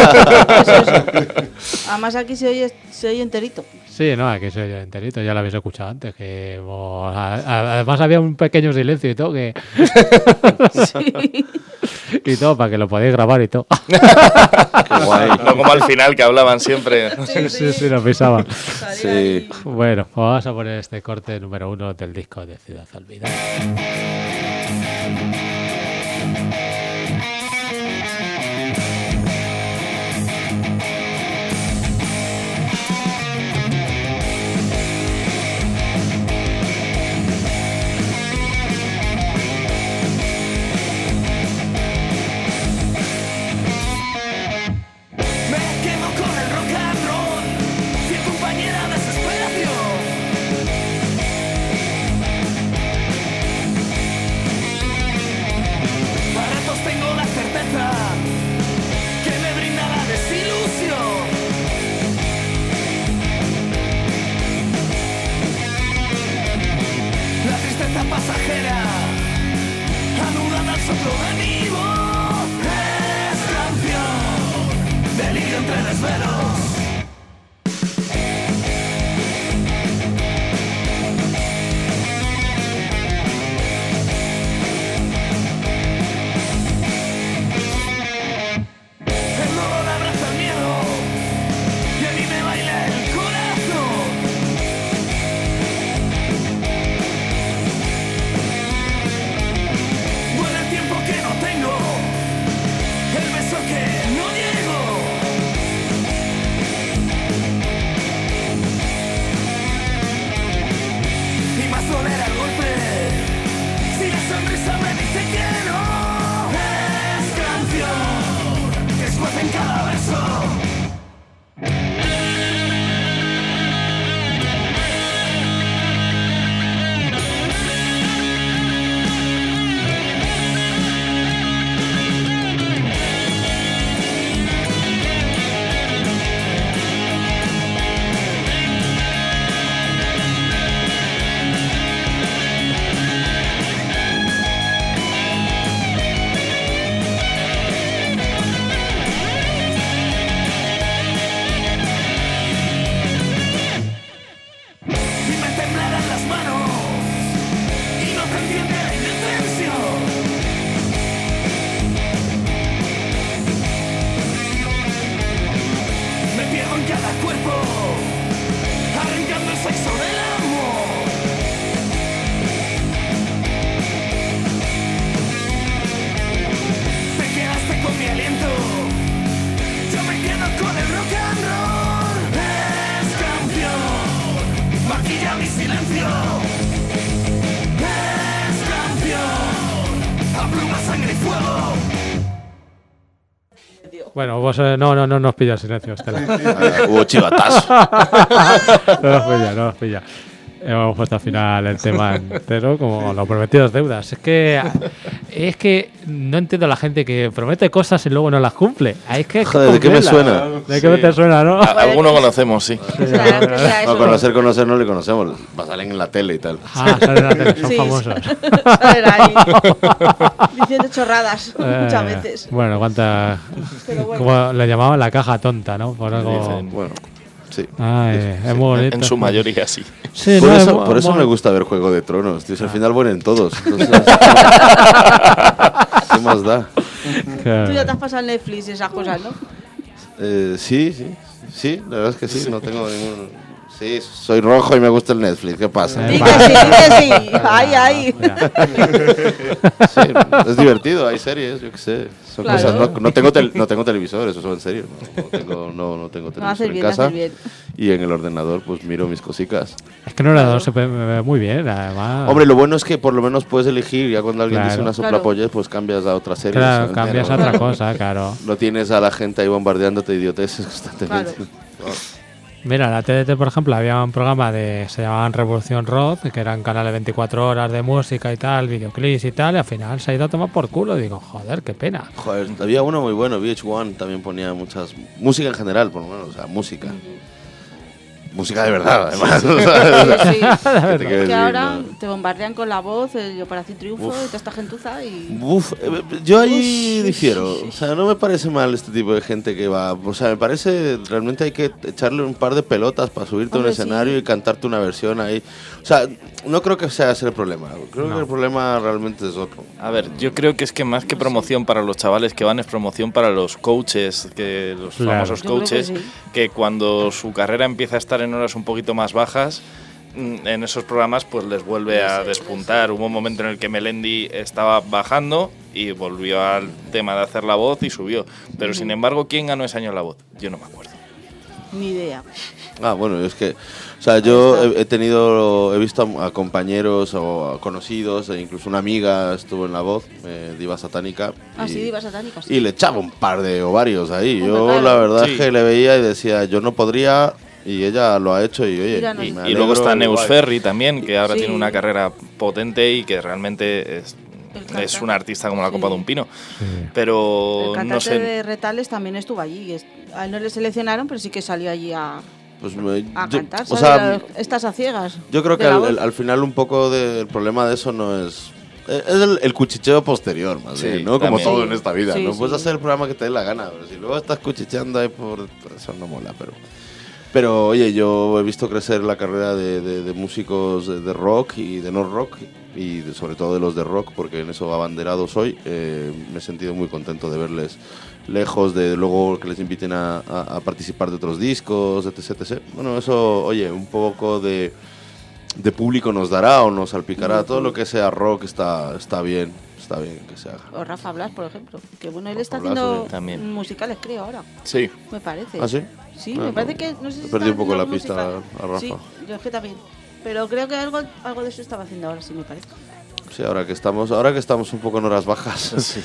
Además aquí se oye enterito. Sí, no, aquí soy yo enterito, ya lo habéis escuchado antes. Que además había un pequeño silencio y todo que Sí. y todo para que lo podáis grabar y todo. Qué guay. No como al final que hablaban siempre. Sí, lo pisaban. Sí. Bueno, pues vamos a poner este corte número 1 del disco de Ciudad Olvidada. Me quemo con el rock and roll, fiel compañera desesperación. Para ratos tengo la certeza que me brinda la desilusión. La tristeza pasajera, anudada al soplo de mi voz, es canción. Delirio entre desvelos. El dolor abraza el miedo y a mí me baila el corazón. Duele el tiempo que no tengo, el beso que no llego. Y más dolerá el golpe si la sonrisa me dice que no. Es canción que escuece en cada verso. Y me temblarán las manos y no te entiende la indefensión. Me pierdo en cada cuerpo, arrancando el sexo del amor. Te quedaste con mi aliento, yo me quedo con el rock and roll. Es canción, maquilla mi silencio. Es canción, apluma sangre y fuego. Bueno, vos no nos pilla el silencio, Estela. Hubo chivatazo. No nos pilla. Hemos puesto al final el tema entero, como lo prometido es deuda. Es que no entiendo a la gente que promete cosas y luego no las cumple. Es que Joder, ¿de qué me suena? ¿De qué te suena, no? Alguno conocemos, sí. Claro que sea No, eso. conocer no le conocemos. Salen en la tele y tal. Ah, salen en la tele, son Sí, famosos. salen ahí diciendo chorradas muchas veces. Bueno, cuánta... Pero bueno. Como le llamaban la caja tonta, ¿no? Por algo... Dicen. Bueno, sí. Ay, es muy bonito. En su mayoría, sí. Sí, Por no, eso, es por eso muy- me gusta ver Juego de Tronos. Tío, si al final mueren todos. Entonces, ¿qué más da? Claro. Tú ya te has pasado en Netflix y esas cosas, ¿no? Sí, la verdad es que sí. No tengo ningún... Sí, soy rojo y me gusta el Netflix. ¿Qué pasa? Di que sí. Ay. Sí, es divertido, hay series, yo qué sé. Son Claro. cosas. No tengo televisor, eso es en serio. No tengo televisor haces en bien, casa. haces bien. Y en el ordenador, pues miro mis cositas. Es que en ordenador se ve muy bien, además. Hombre, lo bueno es que por lo menos puedes elegir. Ya cuando alguien dice Claro. una soplapollez, pues cambias a otra serie. Claro, ¿sabes? cambias a Pero otra cosa, claro. no tienes a la gente ahí bombardeándote idioteces constantemente. Claro. Mira, la TDT, por ejemplo, había un programa se llamaban Revolución Rock, que eran canales 24 horas de música y tal, videoclips y tal, y al final se ha ido a tomar por culo. Digo, joder, qué pena. Joder, había uno muy bueno, VH1 también ponía muchas... Música en general, por lo menos, o sea, música. Música de verdad, además. O sea, Sí. ¿qué te quiero Que decir? ahora No. te bombardean con la voz, el Operación Triunfo y toda esta gentuza y... Uf, yo ahí Uf, difiero. sí. O sea, no me parece mal este tipo de gente que va. O sea, me parece realmente hay que echarle un par de pelotas para subirte a un Hombre, escenario sí. y cantarte una versión ahí. O sea, no creo que sea ese el problema. Creo que el problema realmente es otro. A ver, yo creo que es que más que promoción para los chavales que van, es promoción para los coaches, que los Claro. famosos Yo creo que coaches, sí. que cuando su carrera empieza a estar en horas un poquito más bajas, en esos programas pues les vuelve a despuntar. Hubo un momento en el que Melendi estaba bajando y volvió al tema de hacer la voz y subió. Pero sin embargo, ¿quién ganó ese año la voz? Yo no me acuerdo. Ni idea. Ah, bueno, es que, o sea, yo he visto a compañeros o a conocidos, e incluso una amiga estuvo en La Voz, Diva Satánica. Ah, y- sí, Diva Satánica. Sí. Y le echaba un par de ovarios ahí. Hombre, Yo claro. la verdad Sí. es que le veía y decía, yo no podría, y ella lo ha hecho y oye, Mira, no. Y, me y luego alegro está Neus igual. Ferri también, que ahora Sí. tiene una carrera potente y que realmente es cantante. una artista como la copa Sí. de un pino. Sí. Pero El no cantante sé. de Retales también estuvo allí. A él no le seleccionaron, pero sí que salió allí a Pues cantar. o ¿sabes? sea, Estas a ciegas. yo creo de que La Voz. al final un poco del problema de eso no es... Es el cuchicheo posterior, más Sí, bien, ¿no? Como también. todo Sí. en esta vida, Sí, ¿no? sí. Puedes hacer el programa que te dé la gana, pero si luego estás cuchicheando ahí por eso no mola, pero oye, yo he visto crecer la carrera de músicos de rock y de no rock, y sobre todo de los de rock, porque en eso abanderado soy. Me he sentido muy contento de verles lejos, de luego que les inviten a participar de otros discos, etc, etc. Bueno, eso, oye, un poco de público nos dará o nos salpicará. Todo lo que sea rock está bien que se haga. O Rafa Blas, por ejemplo. Que bueno, él Rafa está Blas, haciendo sí. También. musicales, creo, ahora. Sí. Me parece. ¿Ah, sí? Sí, Ah, me parece no. que... No sé si He perdido está un poco la haciendo pista musical. a Rafa. Sí, yo es que también. Pero creo que algo de eso estaba haciendo ahora, sí me parece. Sí, ahora que estamos un poco en horas bajas,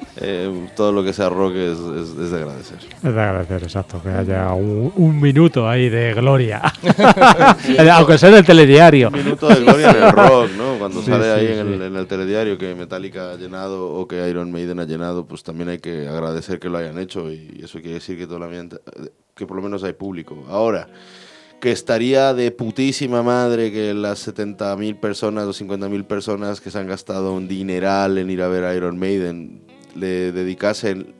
todo lo que sea rock es de agradecer. Es de agradecer, exacto, que haya un minuto ahí de gloria. Aunque sea en el telediario. Un minuto de gloria en el rock, ¿no? Cuando Sí, sale sí, ahí sí. en el telediario que Metallica ha llenado o que Iron Maiden ha llenado, pues también hay que agradecer que lo hayan hecho, y eso quiere decir que que por lo menos hay público. Ahora, que estaría de putísima madre que las 70.000 personas o 50.000 personas que se han gastado un dineral en ir a ver a Iron Maiden le dedicasen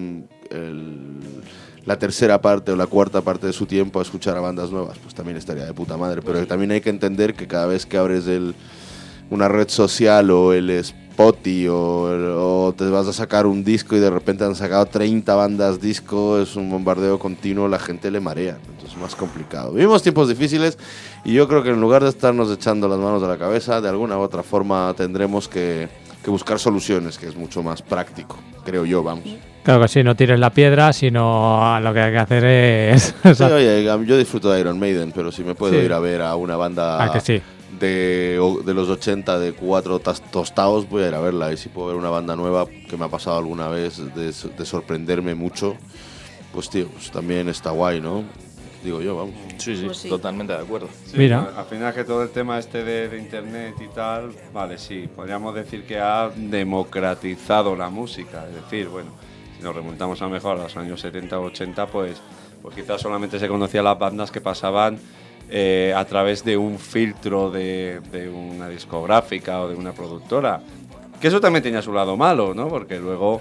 la tercera parte o la cuarta parte de su tiempo a escuchar a bandas nuevas, pues también estaría de puta madre. Pero también hay que entender que cada vez que abres una red social o el Spotify o te vas a sacar un disco y de repente han sacado 30 bandas disco, es un bombardeo continuo, la gente le marea, entonces es más complicado. Vivimos tiempos difíciles y yo creo que en lugar de estarnos echando las manos a la cabeza, de alguna u otra forma tendremos que buscar soluciones, que es mucho más práctico, creo yo, vamos. Claro que sí, no tires la piedra, sino lo que hay que hacer es... Sí, oye, yo disfruto de Iron Maiden, pero si me puedo Sí. ir a ver a una banda que sí. de los 80 de 4 tostados, voy a ir a verla. Y si puedo ver una banda nueva, que me ha pasado alguna vez de sorprenderme mucho, pues tío, pues también está guay, ¿no? Digo yo, vamos. Sí, Pues sí. totalmente de acuerdo. Sí, Mira. Al final que todo el tema de internet y tal, vale, sí, podríamos decir que ha democratizado la música. Es decir, bueno, si nos remontamos a lo mejor a los años 70 o 80, pues quizás solamente se conocían las bandas que pasaban a través de un filtro de una discográfica o de una productora. Que eso también tenía su lado malo, ¿no? Porque luego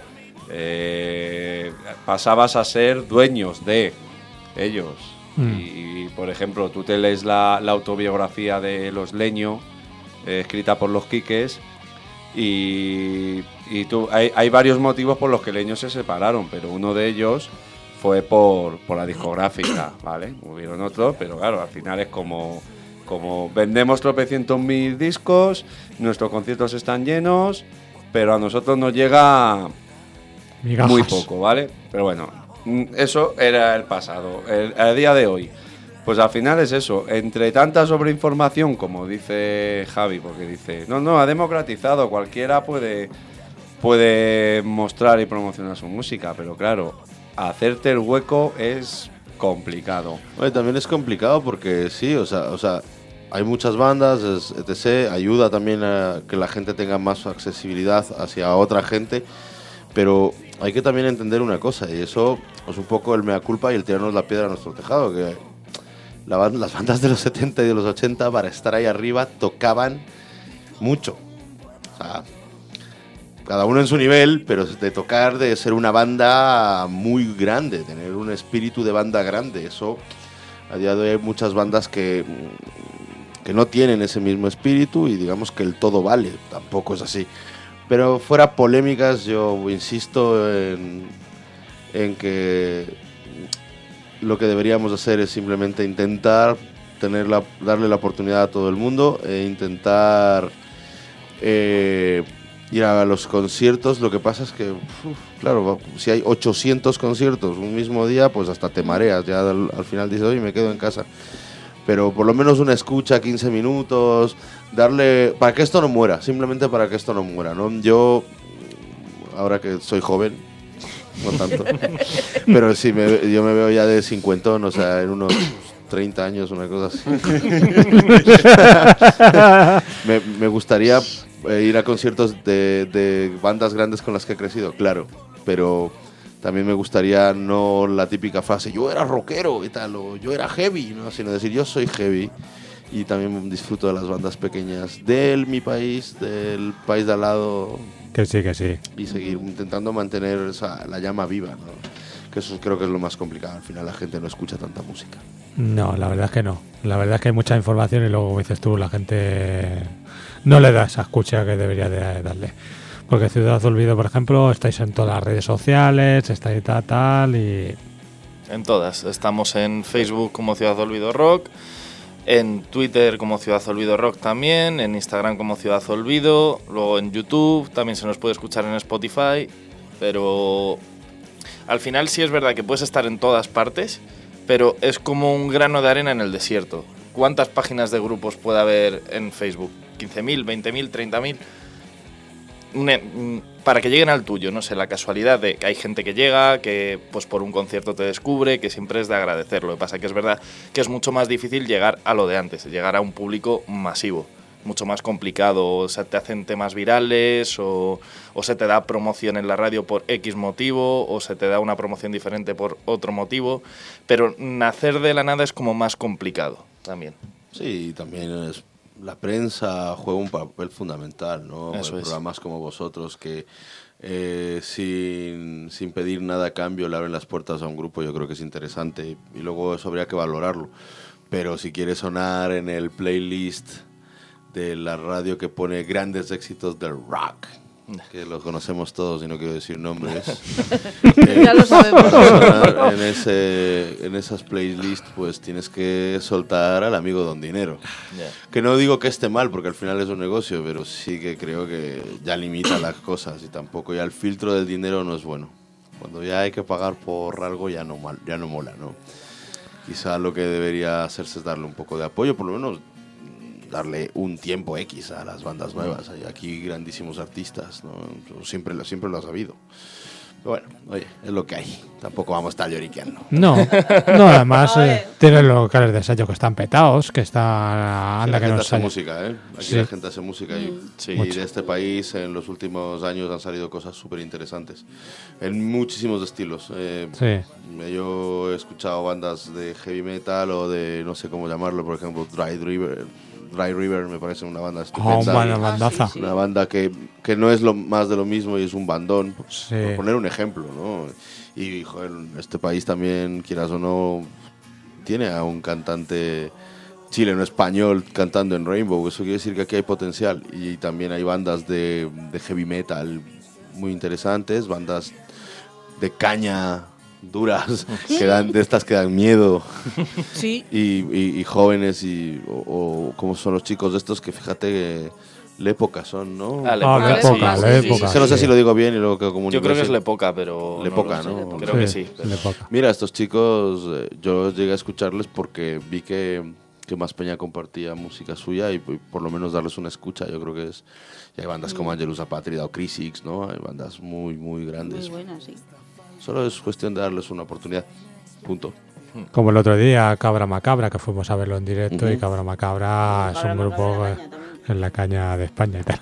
pasabas a ser dueños de ellos. Y, por ejemplo, tú te lees la autobiografía de Los Leño, escrita por los Quiques, y hay varios motivos por los que Leño se separaron, pero uno de ellos fue por la discográfica, ¿vale? Hubieron otros, pero claro, al final es como vendemos tropecientos mil discos, nuestros conciertos están llenos, pero a nosotros nos llega Migajas. muy poco, ¿vale? Pero bueno, eso era el pasado. El día de hoy, pues al final es eso, entre tanta sobreinformación, como dice Javi, porque dice, no, ha democratizado, cualquiera puede mostrar y promocionar su música, pero claro, hacerte el hueco es complicado. Oye, también es complicado porque sí, o sea, hay muchas bandas, etc. Ayuda también a que la gente tenga más accesibilidad hacia otra gente, pero hay que también entender una cosa, y eso es un poco el mea culpa y el tirarnos la piedra a nuestro tejado, que las bandas de los 70 y de los 80 para estar ahí arriba tocaban mucho. O sea, cada uno en su nivel, pero de tocar, de ser una banda muy grande, tener un espíritu de banda grande. Eso, a día de hoy hay muchas bandas que no tienen ese mismo espíritu y digamos que el todo vale, tampoco es así. Pero fuera polémicas, yo insisto en que lo que deberíamos hacer es simplemente intentar darle la oportunidad a todo el mundo e intentar ir a los conciertos. Lo que pasa es que, claro, si hay 800 conciertos un mismo día, pues hasta te mareas. Ya al final dices, oye, me quedo en casa. Pero por lo menos una escucha, 15 minutos, darle... Para que esto no muera, simplemente para que esto no muera, ¿no? Yo, ahora que soy joven, no tanto, pero sí, yo me veo ya de 50, o sea, en unos 30 años, una cosa así. me gustaría ir a conciertos de bandas grandes con las que he crecido, claro, pero también me gustaría no la típica frase, yo era rockero y tal, o yo era heavy, ¿no? Sino decir, yo soy heavy y también disfruto de las bandas pequeñas mi país, del país de al lado. Que sí. Y seguir intentando mantener la llama viva, ¿no? Que eso creo que es lo más complicado. Al final la gente no escucha tanta música. No, la verdad es que no. La verdad es que hay mucha información y luego, como dices tú, la gente no le da esa escucha que debería de darle. Porque Ciudad Olvido, por ejemplo, estáis en todas las redes sociales, estáis tal y... En todas. Estamos en Facebook como Ciudad Olvido Rock, en Twitter como Ciudad Olvido Rock también, en Instagram como Ciudad Olvido, luego en YouTube, también se nos puede escuchar en Spotify, pero al final sí es verdad que puedes estar en todas partes, pero es como un grano de arena en el desierto. ¿Cuántas páginas de grupos puede haber en Facebook? ¿15.000, 20.000, 30.000? Para que lleguen al tuyo, no sé, la casualidad de que hay gente que llega, que pues por un concierto te descubre, que siempre es de agradecer. Lo que pasa que es verdad que es mucho más difícil llegar a lo de antes, llegar a un público masivo, mucho más complicado. O se te hacen temas virales o se te da promoción en la radio por X motivo o se te da una promoción diferente por otro motivo, pero nacer de la nada es como más complicado también. Sí, también la prensa juega un papel fundamental, ¿no? Eso es. Programas como vosotros que sin pedir nada a cambio le abren las puertas a un grupo, yo creo que es interesante y luego eso habría que valorarlo. Pero si quieres sonar en el playlist de la radio que pone grandes éxitos del rock, que los conocemos todos y no quiero decir nombres, Ya lo sabemos. para sonar en esas playlists, pues tienes que soltar al amigo Don Dinero. Yeah. Que no digo que esté mal, porque al final es un negocio, pero sí que creo que ya limita las cosas y tampoco ya el filtro del dinero no es bueno. Cuando ya hay que pagar por algo ya no mola, ¿no? Quizá lo que debería hacerse es darle un poco de apoyo, por lo menos darle un tiempo X a las bandas nuevas. Hay aquí grandísimos artistas, ¿no? Siempre lo ha sabido. Pero bueno, oye, es lo que hay. Tampoco vamos a estar lloriqueando. No, además tienen locales de ensayo que están petados, que están... Sí, la gente hace música, ¿eh? Aquí Sí. la gente hace música y Mucho. de este país en los últimos años han salido cosas súper interesantes. En muchísimos estilos. Sí. Yo he escuchado bandas de heavy metal o de, no sé cómo llamarlo, por ejemplo, Dry River me parece una banda estupenda. Una bandaza. sí. Una banda que no es lo más de lo mismo y es un bandón, Sí. por poner un ejemplo, ¿no? Y, joder, este país también, quieras o no, tiene a un cantante chileno español cantando en Rainbow. Eso quiere decir que aquí hay potencial. Y también hay bandas de heavy metal muy interesantes, bandas de caña duras, de estas que dan miedo. Sí. Y jóvenes, o como son los chicos de estos que fíjate que L'Época son, ¿no? L'Época. No sé si lo digo bien y luego quedo como un Yo creo que es imbécil. L'Época, pero L'Época, no lo sé. ¿no? Creo que sí. L'Época. Mira, estos chicos, yo llegué a escucharles porque vi que Más Peña compartía música suya y por lo menos darles una escucha. Yo creo que es... Y hay bandas como Angelus Apátrida o Crisix, ¿no? Hay bandas muy, muy grandes. Muy buenas, sí. Solo es cuestión de darles una oportunidad. Punto. Como el otro día, Cabra Macabra, que fuimos a verlo en directo, y Cabra Macabra es Cabra un Macabra grupo en la caña también. en la caña de España y tal.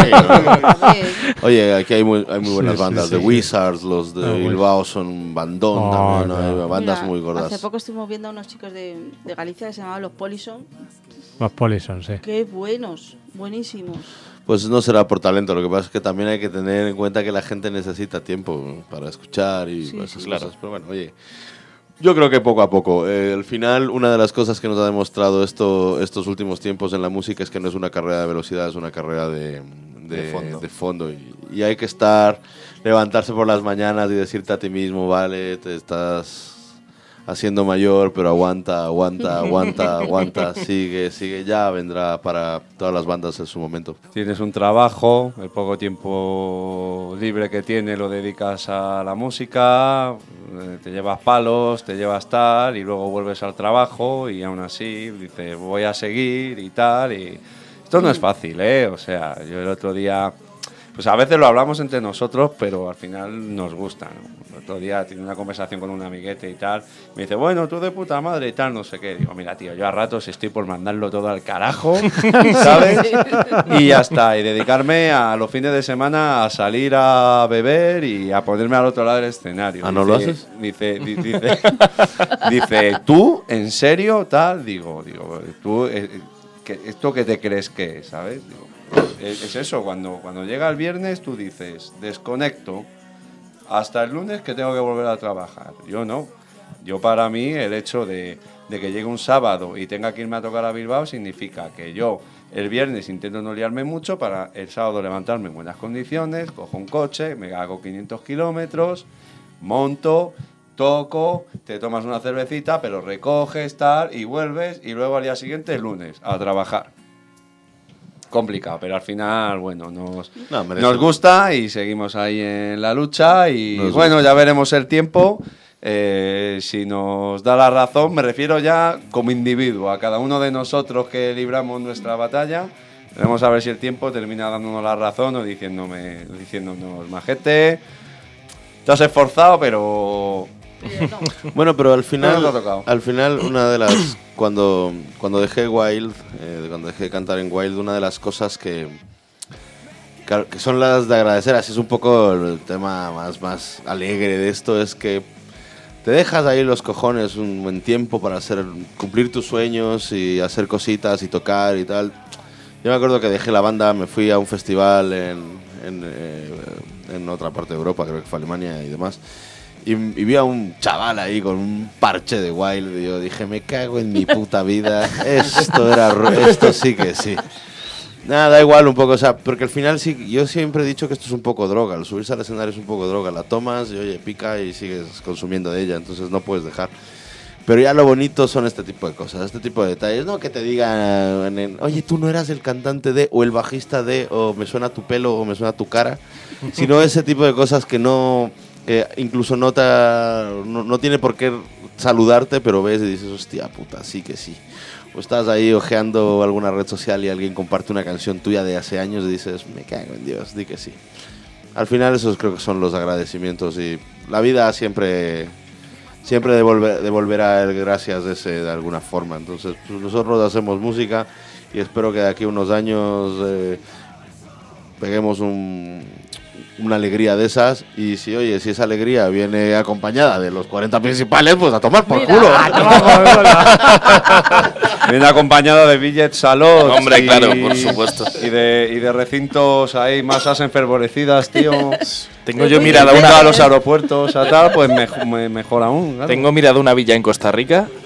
Oye, aquí hay muy buenas Sí, bandas. sí, The sí. Wizards, los de Bilbao son un bandón también, ¿no? claro. Hay bandas Mira, muy gordas. Hace poco estuvimos viendo a unos chicos de Galicia que se llamaban los Polison. Los Polison, sí. Qué buenos, buenísimos. Pues no será por talento, lo que pasa es que también hay que tener en cuenta que la gente necesita tiempo para escuchar y esas cosas. Pero bueno, oye, yo creo que poco a poco. Al final, una de las cosas que nos ha demostrado estos últimos tiempos en la música es que no es una carrera de velocidad, es una carrera de fondo. Y hay que levantarse por las mañanas y decirte a ti mismo, vale, te estás haciendo mayor, pero aguanta, sigue, ya vendrá para todas las bandas en su momento. Tienes un trabajo, el poco tiempo libre que tienes lo dedicas a la música, te llevas palos, te llevas tal, y luego vuelves al trabajo y aún así dices, voy a seguir y tal. Y esto no es fácil, ¿eh? O sea, yo el otro día... Pues a veces lo hablamos entre nosotros, pero al final nos gusta, ¿no? El otro día tenía una conversación con un amiguete y tal. Me dice, bueno, tú de puta madre y tal, no sé qué. Digo, mira, tío, yo a ratos estoy por mandarlo todo al carajo, ¿sabes? Y ya está. Y dedicarme a los fines de semana a salir a beber y a ponerme al otro lado del escenario. ¿Ah, no lo haces? Dice, ¿tú? ¿En serio? Tal. Digo, tú, ¿esto qué te crees que es, sabes? Digo, es eso, cuando llega el viernes tú dices, desconecto hasta el lunes que tengo que volver a trabajar. Yo no. Yo para mí el hecho de que llegue un sábado y tenga que irme a tocar a Bilbao significa que yo el viernes intento no liarme mucho para el sábado levantarme en buenas condiciones, cojo un coche, me hago 500 kilómetros, monto, toco, te tomas una cervecita, pero recoges, tal, y vuelves, y luego al día siguiente, el lunes, a trabajar. Complicado, pero al final, bueno, nos gusta y seguimos ahí en la lucha y bueno, ya veremos el tiempo. Si nos da la razón, me refiero ya como individuo, a cada uno de nosotros que libramos nuestra batalla. Veremos a ver si el tiempo termina dándonos la razón o diciéndonos, majete, te has esforzado, pero... Bueno, pero al final una de las cuando dejé Wild, cuando dejé de cantar en Wild, una de las cosas que son las de agradecer, así es un poco el tema más alegre de esto, es que te dejas ahí los cojones un buen tiempo para cumplir tus sueños y hacer cositas y tocar y tal. Yo me acuerdo que dejé la banda, me fui a un festival en otra parte de Europa, creo que fue Alemania y demás. Y vi a un chaval ahí con un parche de Wild y yo dije, me cago en mi puta vida, esto sí que sí. Nada, da igual un poco, o sea, porque al final sí, yo siempre he dicho que esto es un poco droga, el subirse al escenario es un poco droga, la tomas y oye, pica y sigues consumiendo de ella, entonces no puedes dejar. Pero ya lo bonito son este tipo de cosas, este tipo de detalles, no que te digan, oye, tú no eras el cantante de, o el bajista de, o me suena tu pelo, o me suena tu cara, sino ese tipo de cosas que no... incluso no tiene por qué saludarte, pero ves y dices, hostia puta, sí que sí. O estás ahí ojeando alguna red social y alguien comparte una canción tuya de hace años y dices, me cago en Dios, di que sí. Al final esos creo que son los agradecimientos y la vida siempre devolverá el gracias de alguna forma. Entonces pues nosotros hacemos música y espero que de aquí a unos años peguemos una alegría de esas y si esa alegría viene acompañada de los 40 principales, pues a tomar por culo. Viene acompañada de billets a los hombre, claro, por supuesto. Y de recintos ahí, masas enfervorecidas, tío. Tengo yo mirada a los aeropuertos a tal, pues mejor aún. Claro. Tengo mirada una villa en Costa Rica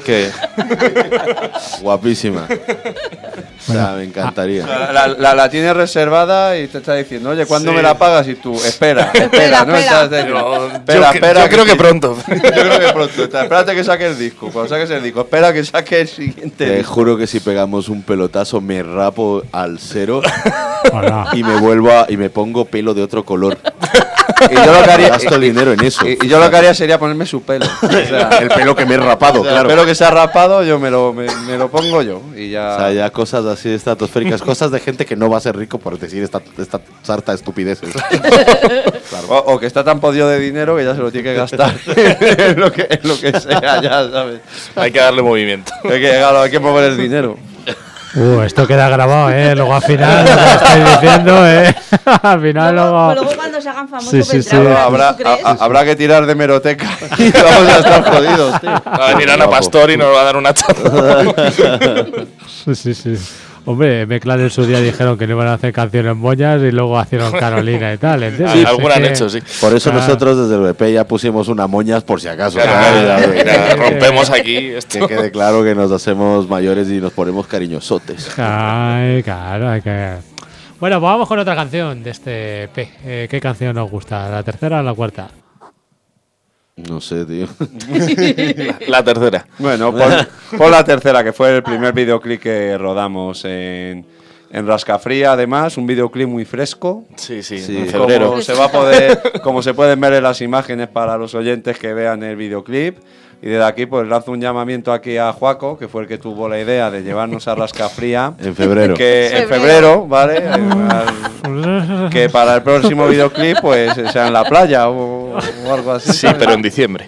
¿Qué? Guapísima. O sea, me encantaría. La tienes reservada y te está diciendo, oye, ¿cuándo Sí. me la pagas? Y tú, espera, ¿no? Espera. Yo creo que pronto. Yo creo que pronto. Espérate que saque el disco. Cuando saques el disco, espera que saque el siguiente Te disco. juro que si pegamos un pelotazo me rapo al cero Hola. y me pongo pelo de otro color. Y yo lo que haría, Gasto el dinero en eso. y yo lo que haría sería ponerme su pelo. O sea, El pelo que me he rapado, o sea, claro. el pelo que se ha rapado, yo me lo pongo yo. Y ya. O sea, ya cosas así estratosféricas, cosas de gente que no va a ser rico por decir esta sarta de estupideces. O que está tan podido de dinero que ya se lo tiene que gastar en lo que sea, ya sabes. Hay que darle movimiento. Claro, hay que mover el dinero. Esto queda grabado, Luego al final, lo que estáis diciendo, Al final luego... Luego cuando se hagan famosos Sí, sí, vendrán, sí. ¿tú crees? Habrá que tirar de meroteca y vamos a estar jodidos, tío. Va a venir Ana Pastor y nos va a dar una chapa. Sí. Hombre, Meclan en su día dijeron que no iban a hacer canciones moñas y luego hicieron Carolina y tal, ¿entiendes? Algunas han Es que- hecho, sí. Por eso Claro. nosotros desde el BP ya pusimos una moñas por si acaso. Claro, Que mira, rompemos aquí esto. quede claro que nos hacemos mayores y nos ponemos cariñosotes. Ay, claro, hay que... Bueno, pues vamos con otra canción de este P. ¿Qué canción nos gusta? ¿La tercera o la cuarta? No sé, tío. La tercera. Bueno, por la tercera, que fue el primer videoclip que rodamos en Rascafría, además, un videoclip muy fresco. Sí, Sí. en febrero. Como se pueden ver en las imágenes para los oyentes que vean el videoclip. Y desde aquí pues lanzo un llamamiento aquí a Juaco, que fue el que tuvo la idea de llevarnos a Rascafría. En febrero. Que en febrero, ¿vale? Que para el próximo videoclip pues sea en la playa o algo así. Sí, pero en diciembre.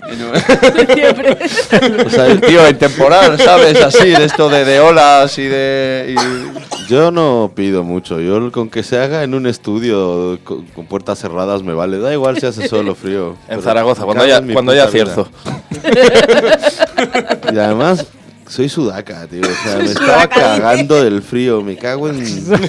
O sea, tío, en temporal, ¿sabes? Así, de esto de olas y de... Yo no pido mucho. Yo con que se haga en un estudio con puertas cerradas me vale. Da igual si hace sol o frío. En Pero Zaragoza, me cuando cago haya, en mi cuando haya puta vida. cierzo. Y además, soy sudaca, tío. O sea, me estaba cagando del frío. Me cago en...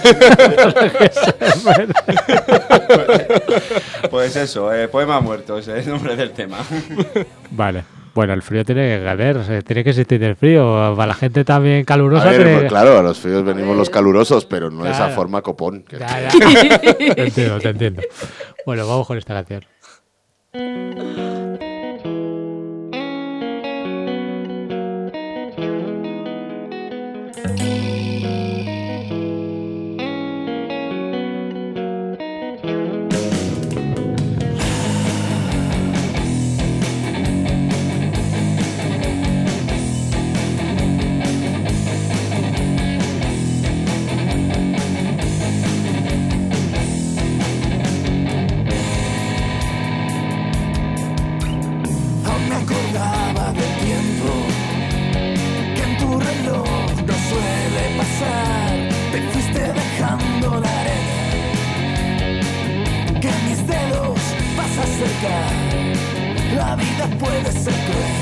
Pues eso, Poema Muerto, ese es el nombre del tema. Vale. Bueno, el frío tiene que haber, tiene que existir el frío. Para la gente también A calurosa. ver, tiene- pues claro, a los fríos venimos los calurosos, pero no de esa Claro. forma copón. Que- Ya. Te entiendo. Bueno, vamos con esta canción. Aún me acordaba del tiempo que en tu reloj no suele pasar. Te fuiste dejando la arena que mis dedos vas a acercar. La vida puede ser cruel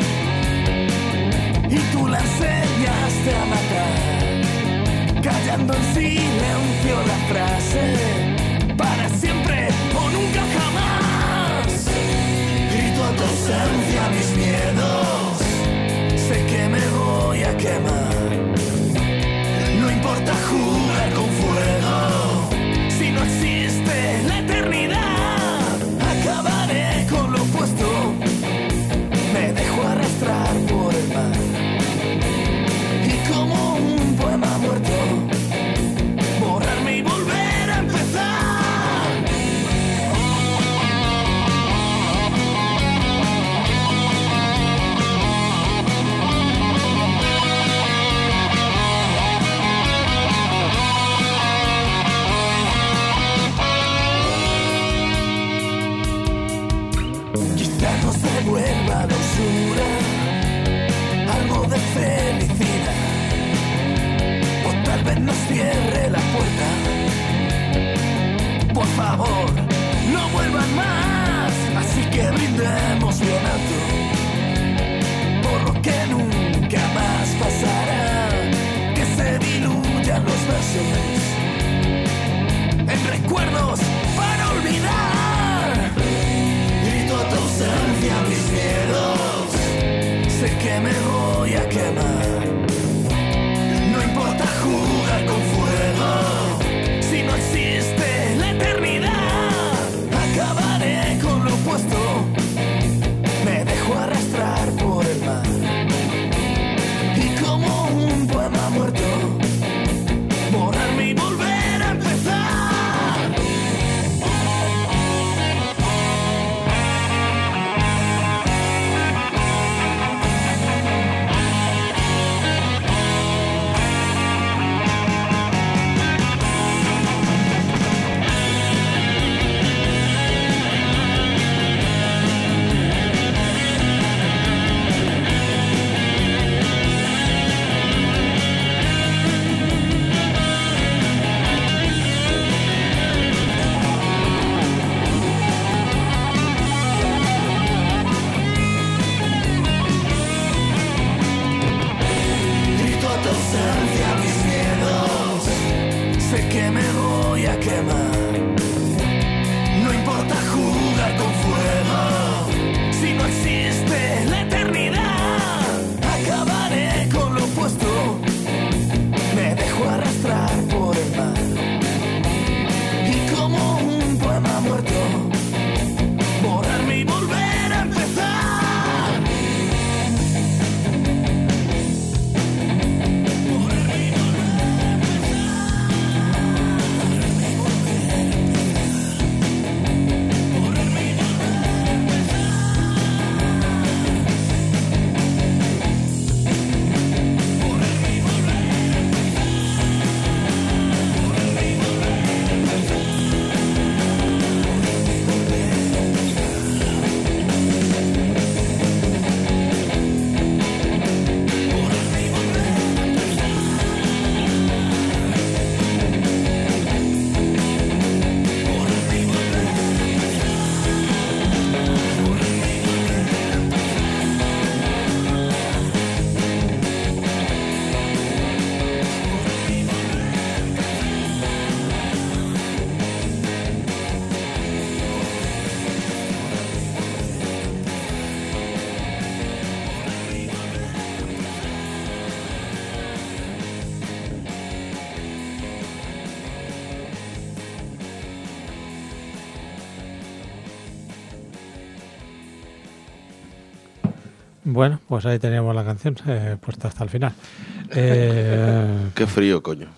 y tú la enseñaste a matar, callando en silencio la frase para siempre o nunca jamás. Grito a tu ausencia mis miedos, sé que me voy a quemar. No importa jugar con fuego, si no existe la eternidad. Acabaré con lo opuesto, me dejo arrastrar por el mar. Y como un poema muerto, borrarme y volver a empezar. Quizás nos devuelva dulzura, algo de felicidad, o tal vez nos cierre la puerta. Por favor, no vuelvan más, así que brindemos bien alto por lo que nunca más pasará, que se diluyan los besos en recuerdos para olvidar. Grito a tu ausencia mis miedos, sé que me voy a a quemar. No importa jugar con fuego, si no existe la eternidad. Acabaré con lo opuesto, me dejo arrastrar por el mar. Y como un poema muerto, borrarme y volver a empezar. Bueno, pues ahí teníamos la canción puesta hasta el final. Qué frío, coño.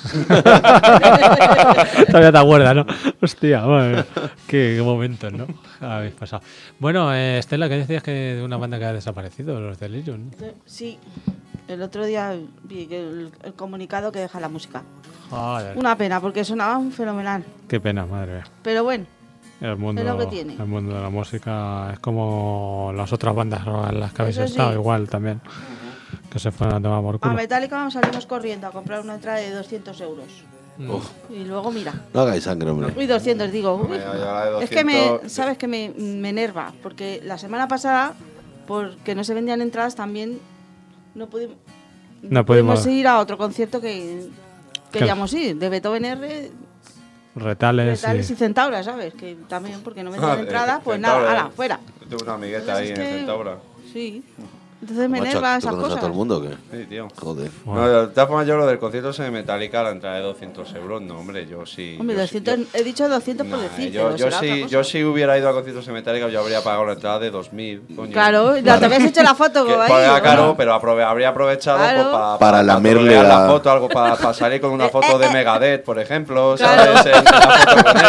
Todavía te acuerdas, ¿no? Hostia, bueno, qué momentos, ¿no? Habéis pasado. Bueno, Estela, ¿qué decías que de una banda que ha desaparecido, los Delirium? Sí, el otro día vi que el comunicado que deja la música. Joder, Una pena, porque sonaban fenomenal. qué pena, madre mía. Pero bueno, El mundo, es lo que tiene. el mundo de la música es como las otras bandas en las que habéis Eso estado, sí. igual también. Que se fueron a tomar por a culo. Metallica salimos corriendo a comprar una entrada de 200 euros. Uf, Y luego mira. no hagáis sangre, hombre. Uy, 200, digo. Uy. Hombre, ya la de Es que me, 200, sabes que me enerva, porque la semana pasada, porque no se vendían entradas, también no pudimos, No pudimos- ir a otro concierto que queríamos ir, de Beethoven R, Retales, Retales y... y Centaura, ¿sabes? Que también, porque no vendían Ah, entrada, pues Centaura, nada, ala, fuera. Yo tengo una amigueta Entonces ahí es en que- Centaura. Sí. Entonces me Macho, enerva ¿tú esas conoces cosas. a todo el mundo o qué? Sí, tío. Joder. Bueno. No, de todas formas, yo lo del concierto de Metallica, la entrada de 200 euros, no, hombre, yo sí. Hombre, yo 200, sí- he dicho 200 por Nah, decir, yo, pero yo será otra sí, cosa. yo sí hubiera ido a conciertos de Metallica, yo habría pagado la entrada de 2000. Coño. Claro, ya te habías hecho la foto Que, ahí. pues, era ¿no? caro, pero habría aprovechado Claro. pues, Para lamerle trolear a- la foto, algo para salir con una foto de Megadeth, por ejemplo, Claro. ¿sabes? En la foto con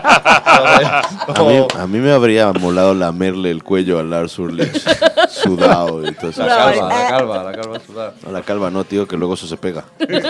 ellos. Entonces, A mí me habría molado lamerle el cuello a Lars Ulrich, sudado y todo eso. la calva sudada. A la calva no, tío, que luego eso se pega.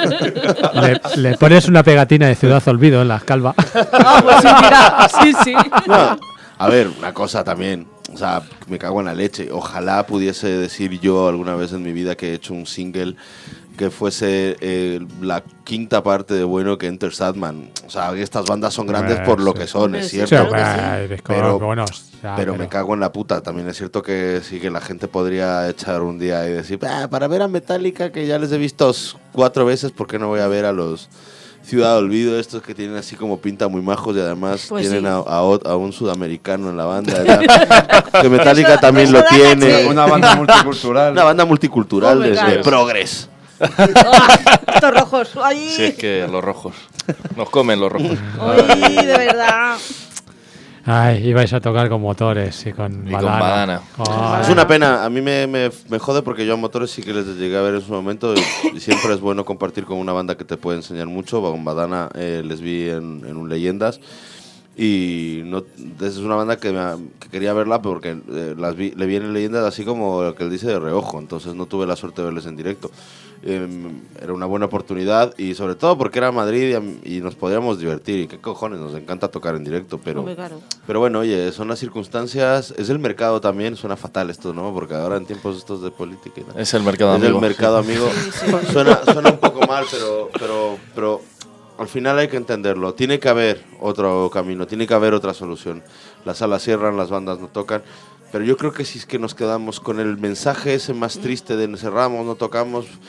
le pones una pegatina de Ciudad Olvido en las calvas. Ah, pues sí, mira, sí, sí. No, a ver, una cosa también. O sea, me cago en la leche. Ojalá pudiese decir yo alguna vez en mi vida que he hecho un single que fuese la quinta parte de bueno que Enter Sandman. O sea, estas bandas son grandes por lo Sí. que son, Hombre, es sí, cierto. claro que sí. Pero- buenos. Ya, Pero me cago en la puta. También es cierto que sí que la gente podría echar un día y decir, para ver a Metallica, que ya les he visto 4 veces, ¿por qué no voy a ver a los Ciudad Olvido, estos que tienen así como pinta muy majos y además Pues tienen sí. a un sudamericano en la banda? Que Metallica también eso lo da tiene. caché. Una banda multicultural. Una banda multicultural Hombre, de claro. progres. Ah, estos rojos. Ay, Si es que los rojos. Nos comen los rojos. ay, de verdad. Ay, ibais a tocar con motores y con Y con badana. badana. Ay. Es una pena, a mí me jode porque yo a Motores sí que les llegué a ver en su momento y siempre es bueno compartir con una banda que te puede enseñar mucho. Con Badana les vi en un Leyendas y no, es una banda que quería verla porque le vi en Leyendas así como el que él dice de reojo, entonces no tuve la suerte de verles en directo. Era una buena oportunidad y sobre todo porque era Madrid y nos podíamos divertir y qué cojones, nos encanta tocar en directo, pero... Hombre, claro. Pero bueno, oye, son las circunstancias, es el mercado también, suena fatal esto, ¿no? Porque ahora en tiempos estos de política y tal. Es el mercado Es amigo. el mercado amigo. Sí, sí. Suena un poco mal, pero al final hay que entenderlo. Tiene que haber otro camino, tiene que haber otra solución. Las salas cierran, las bandas no tocan. Pero yo creo que si es que nos quedamos con el mensaje ese más triste de cerramos, no tocamos,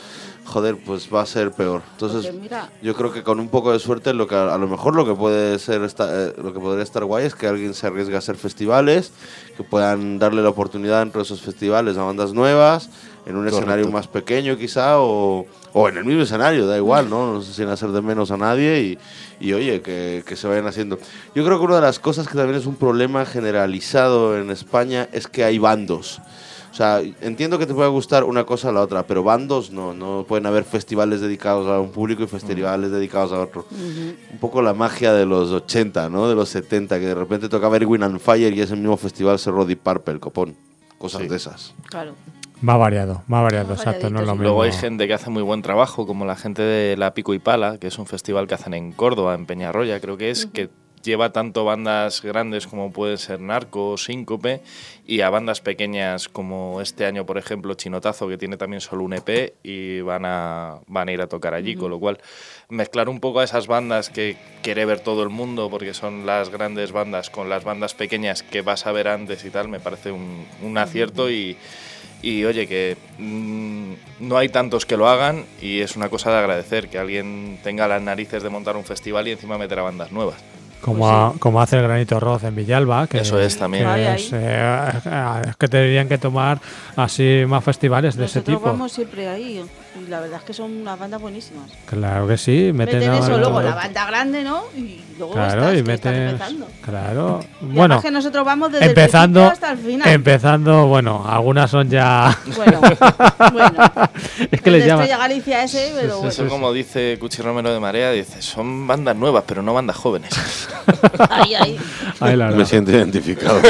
joder, pues va a ser peor. Entonces, Porque mira, yo creo que con un poco de suerte, lo que a lo mejor lo que puede ser lo que podría estar guay es que alguien se arriesgue a hacer festivales, que puedan darle la oportunidad dentro de esos festivales a bandas nuevas, en un escenario más pequeño quizá, o en el mismo escenario, da igual, ¿no? Sin hacer de menos a nadie y oye, que se vayan haciendo. Yo creo que una de las cosas que también es un problema generalizado en España es que hay bandos. O sea, entiendo que te pueda gustar una cosa o la otra, pero bandos no pueden haber festivales dedicados a un público y festivales dedicados a otro. Un poco la magia de los 80, ¿no? De los 70, que de repente tocaba Erwin and Fire y ese mismo festival cerró Deep Purple, copón. Cosas de esas. claro. Más variado, exacto, no es lo mismo. Luego hay gente que hace muy buen trabajo, como la gente de La Pico y Pala, que es un festival que hacen en Córdoba, en Peñarroya, creo que es, que lleva tanto bandas grandes como pueden ser Narco, Síncope, y a bandas pequeñas como este año, por ejemplo, Chinotazo, que tiene también solo un EP y van a ir a tocar allí, con lo cual mezclar un poco a esas bandas que quiere ver todo el mundo, porque son las grandes bandas, con las bandas pequeñas que vas a ver antes y tal, me parece un acierto y oye, que no hay tantos que lo hagan y es una cosa de agradecer, que alguien tenga las narices de montar un festival y encima meter a bandas nuevas. Como hace el Granito Roz en Villalba, que eso es también. Es que tendrían que tomar así más festivales de ese tipo. Nosotros vamos siempre ahí y la verdad es que son unas bandas buenísimas. Claro que sí, meten eso, luego la banda grande, ¿no? Y luego claro, estás empezando. Claro. Y bueno, además que nosotros vamos desde el principio hasta el final. Empezando, bueno, algunas son ya... Bueno. Es que les llaman... Estrella Galicia ese, pero bueno. Eso como dice Cuchi Romero de Marea, dice, son bandas nuevas, pero no bandas jóvenes. Ahí. Me siento identificado.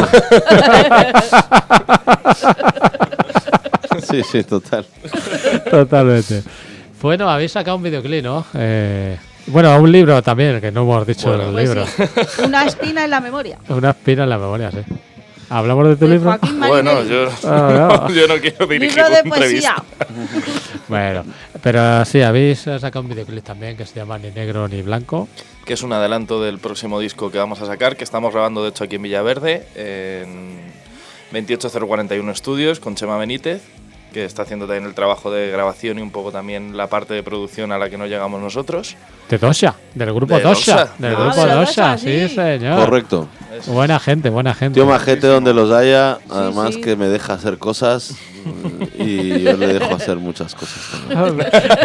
Sí, total. Totalmente. Bueno, habéis sacado un videoclip, ¿no? Bueno, un libro también, que no hemos dicho el libro. Sí. Una espina en la memoria. Una espina en la memoria, sí. ¿Hablamos de tu libro? Bueno, yo no quiero dirigir libro de una entrevista. Bueno, pero sí, habéis sacado un videoclip también que se llama Ni Negro ni Blanco. Que es un adelanto del próximo disco que vamos a sacar, que estamos grabando de hecho aquí en Villaverde, en 28041 Estudios, con Chema Benítez, que está haciendo también el trabajo de grabación y un poco también la parte de producción a la que no llegamos nosotros. De Dosha, del grupo Dosha. Del grupo Dosha, sí, señor. Correcto. Buena gente. Tío majete donde los haya, además que me deja hacer cosas y yo le dejo hacer muchas cosas también.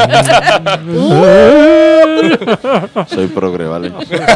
Soy progre, ¿vale?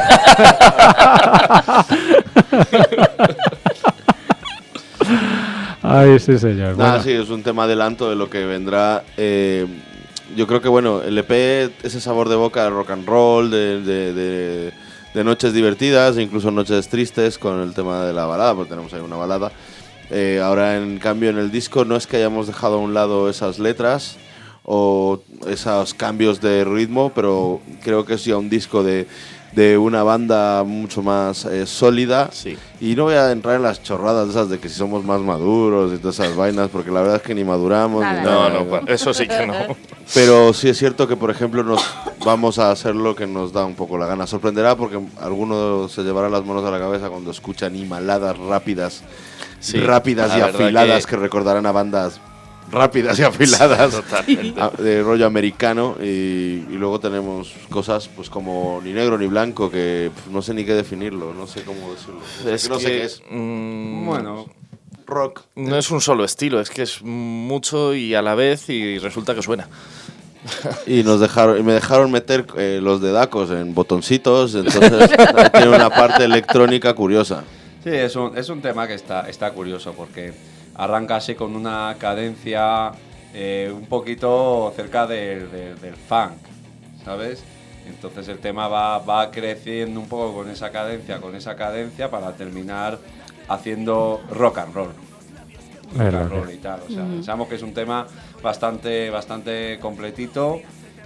Ay, sí, señor. Nada, sí, es un tema adelanto de lo que vendrá. Yo creo que, bueno, el EP, ese sabor de boca de rock and roll, de noches divertidas, incluso noches tristes con el tema de la balada, porque tenemos ahí una balada. Ahora, en cambio, en el disco no es que hayamos dejado a un lado esas letras o esos cambios de ritmo, pero creo que es ya un disco de una banda mucho más sólida. Sí. Y no voy a entrar en las chorradas esas de que si somos más maduros y todas esas vainas, porque la verdad es que ni maduramos. Ni nada. No, eso sí que no. Pero sí es cierto que, por ejemplo, nos vamos a hacer lo que nos da un poco la gana. Sorprenderá porque alguno se llevará las manos a la cabeza cuando escuchan himaladas rápidas, y afiladas que recordarán a bandas rápidas y afiladas de rollo americano y luego tenemos cosas pues como ni negro ni blanco que no sé ni qué definirlo, no sé cómo decirlo. No sé qué es. Bueno, rock. No es un solo estilo, es que es mucho y a la vez y resulta que suena. Y me dejaron meter los dedacos en botoncitos, entonces tiene una parte electrónica curiosa. Sí, es un tema que está curioso porque arranca así con una cadencia un poquito cerca del funk, ¿sabes? Entonces el tema va creciendo un poco con esa cadencia para terminar haciendo rock and roll. Y tal. O sea, pensamos que es un tema bastante completito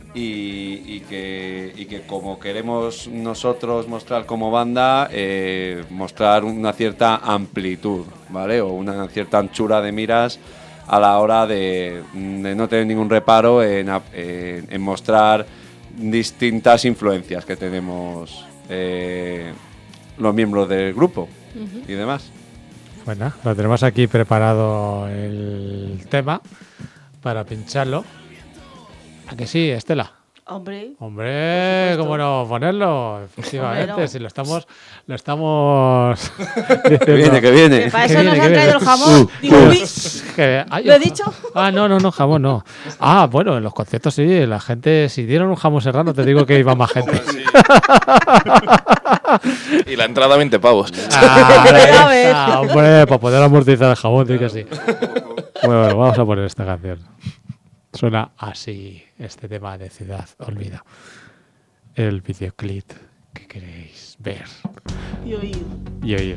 y que como queremos nosotros mostrar como banda, mostrar una cierta amplitud, ¿vale? O una cierta anchura de miras a la hora de no tener ningún reparo en mostrar distintas influencias que tenemos los miembros del grupo y demás. Bueno, lo tenemos aquí preparado el tema para pincharlo. ¿A que sí, Estela? Hombre. Hombre, ¿cómo no ponerlo? Efectivamente, Hombre, no. si lo estamos Que viene, que viene. Que para Que eso viene, nos que han viene. traído el jamón. Digo, uy, ¿lo he dicho? No, jamón no. Bueno, en los conciertos sí, la gente, si dieron un jamón serrano, te digo que iba más gente. Y la entrada 20 pavos. A ver. Hombre, para poder amortizar el jamón, sí que sí. Bueno, vamos a poner esta canción. Suena así, este tema de Ciudad Olvida. El videoclip que queréis ver Y oír. y oír.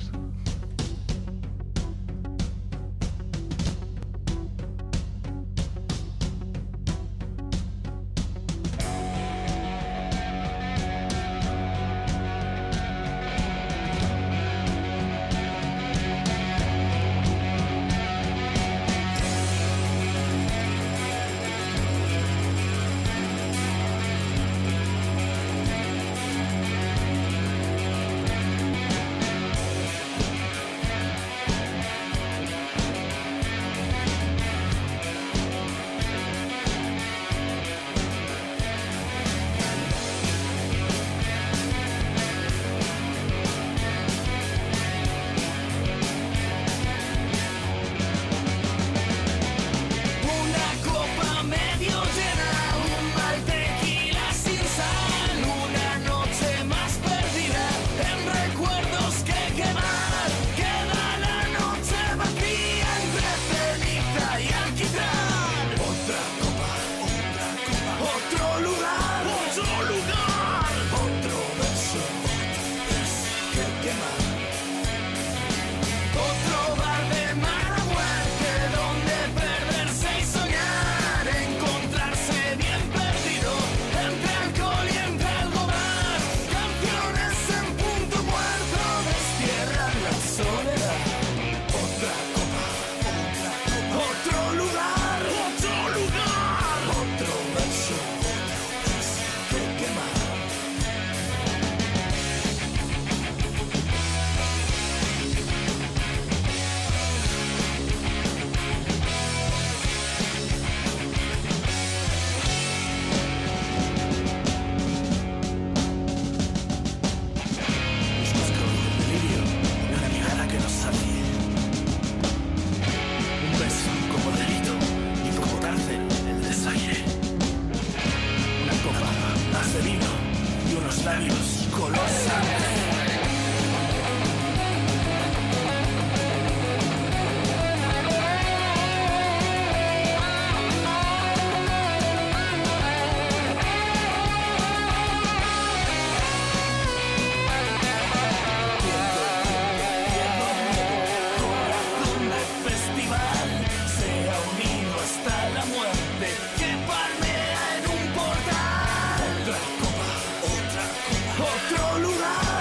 Una copa medio llena, un mal tequila sin sal, una noche más perdida en recuerdos que quemar. Queda la noche vacía entre ceniza y alquitrán. Otra copa, otro lugar, otro beso que quemar. Otro bar de mala muerte donde perderse y soñar, encontrarse bien perdido entre alcohol y entre algo más. Canciones en punto muerto destierran la soledad. Otra copa, otro lugar, otro beso que quemar. Una mirada que nos sacie, un beso como delito y como cárcel el desaire, una copa más de vino y unos labios color sangre. Festival sea unido hasta la muerte que palmea en un portal. Otra copa, otro lugar,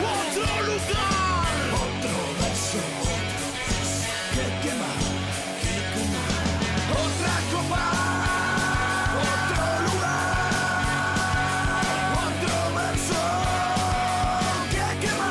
otro beso que quema. Otra copa, otro lugar, otro beso que quema.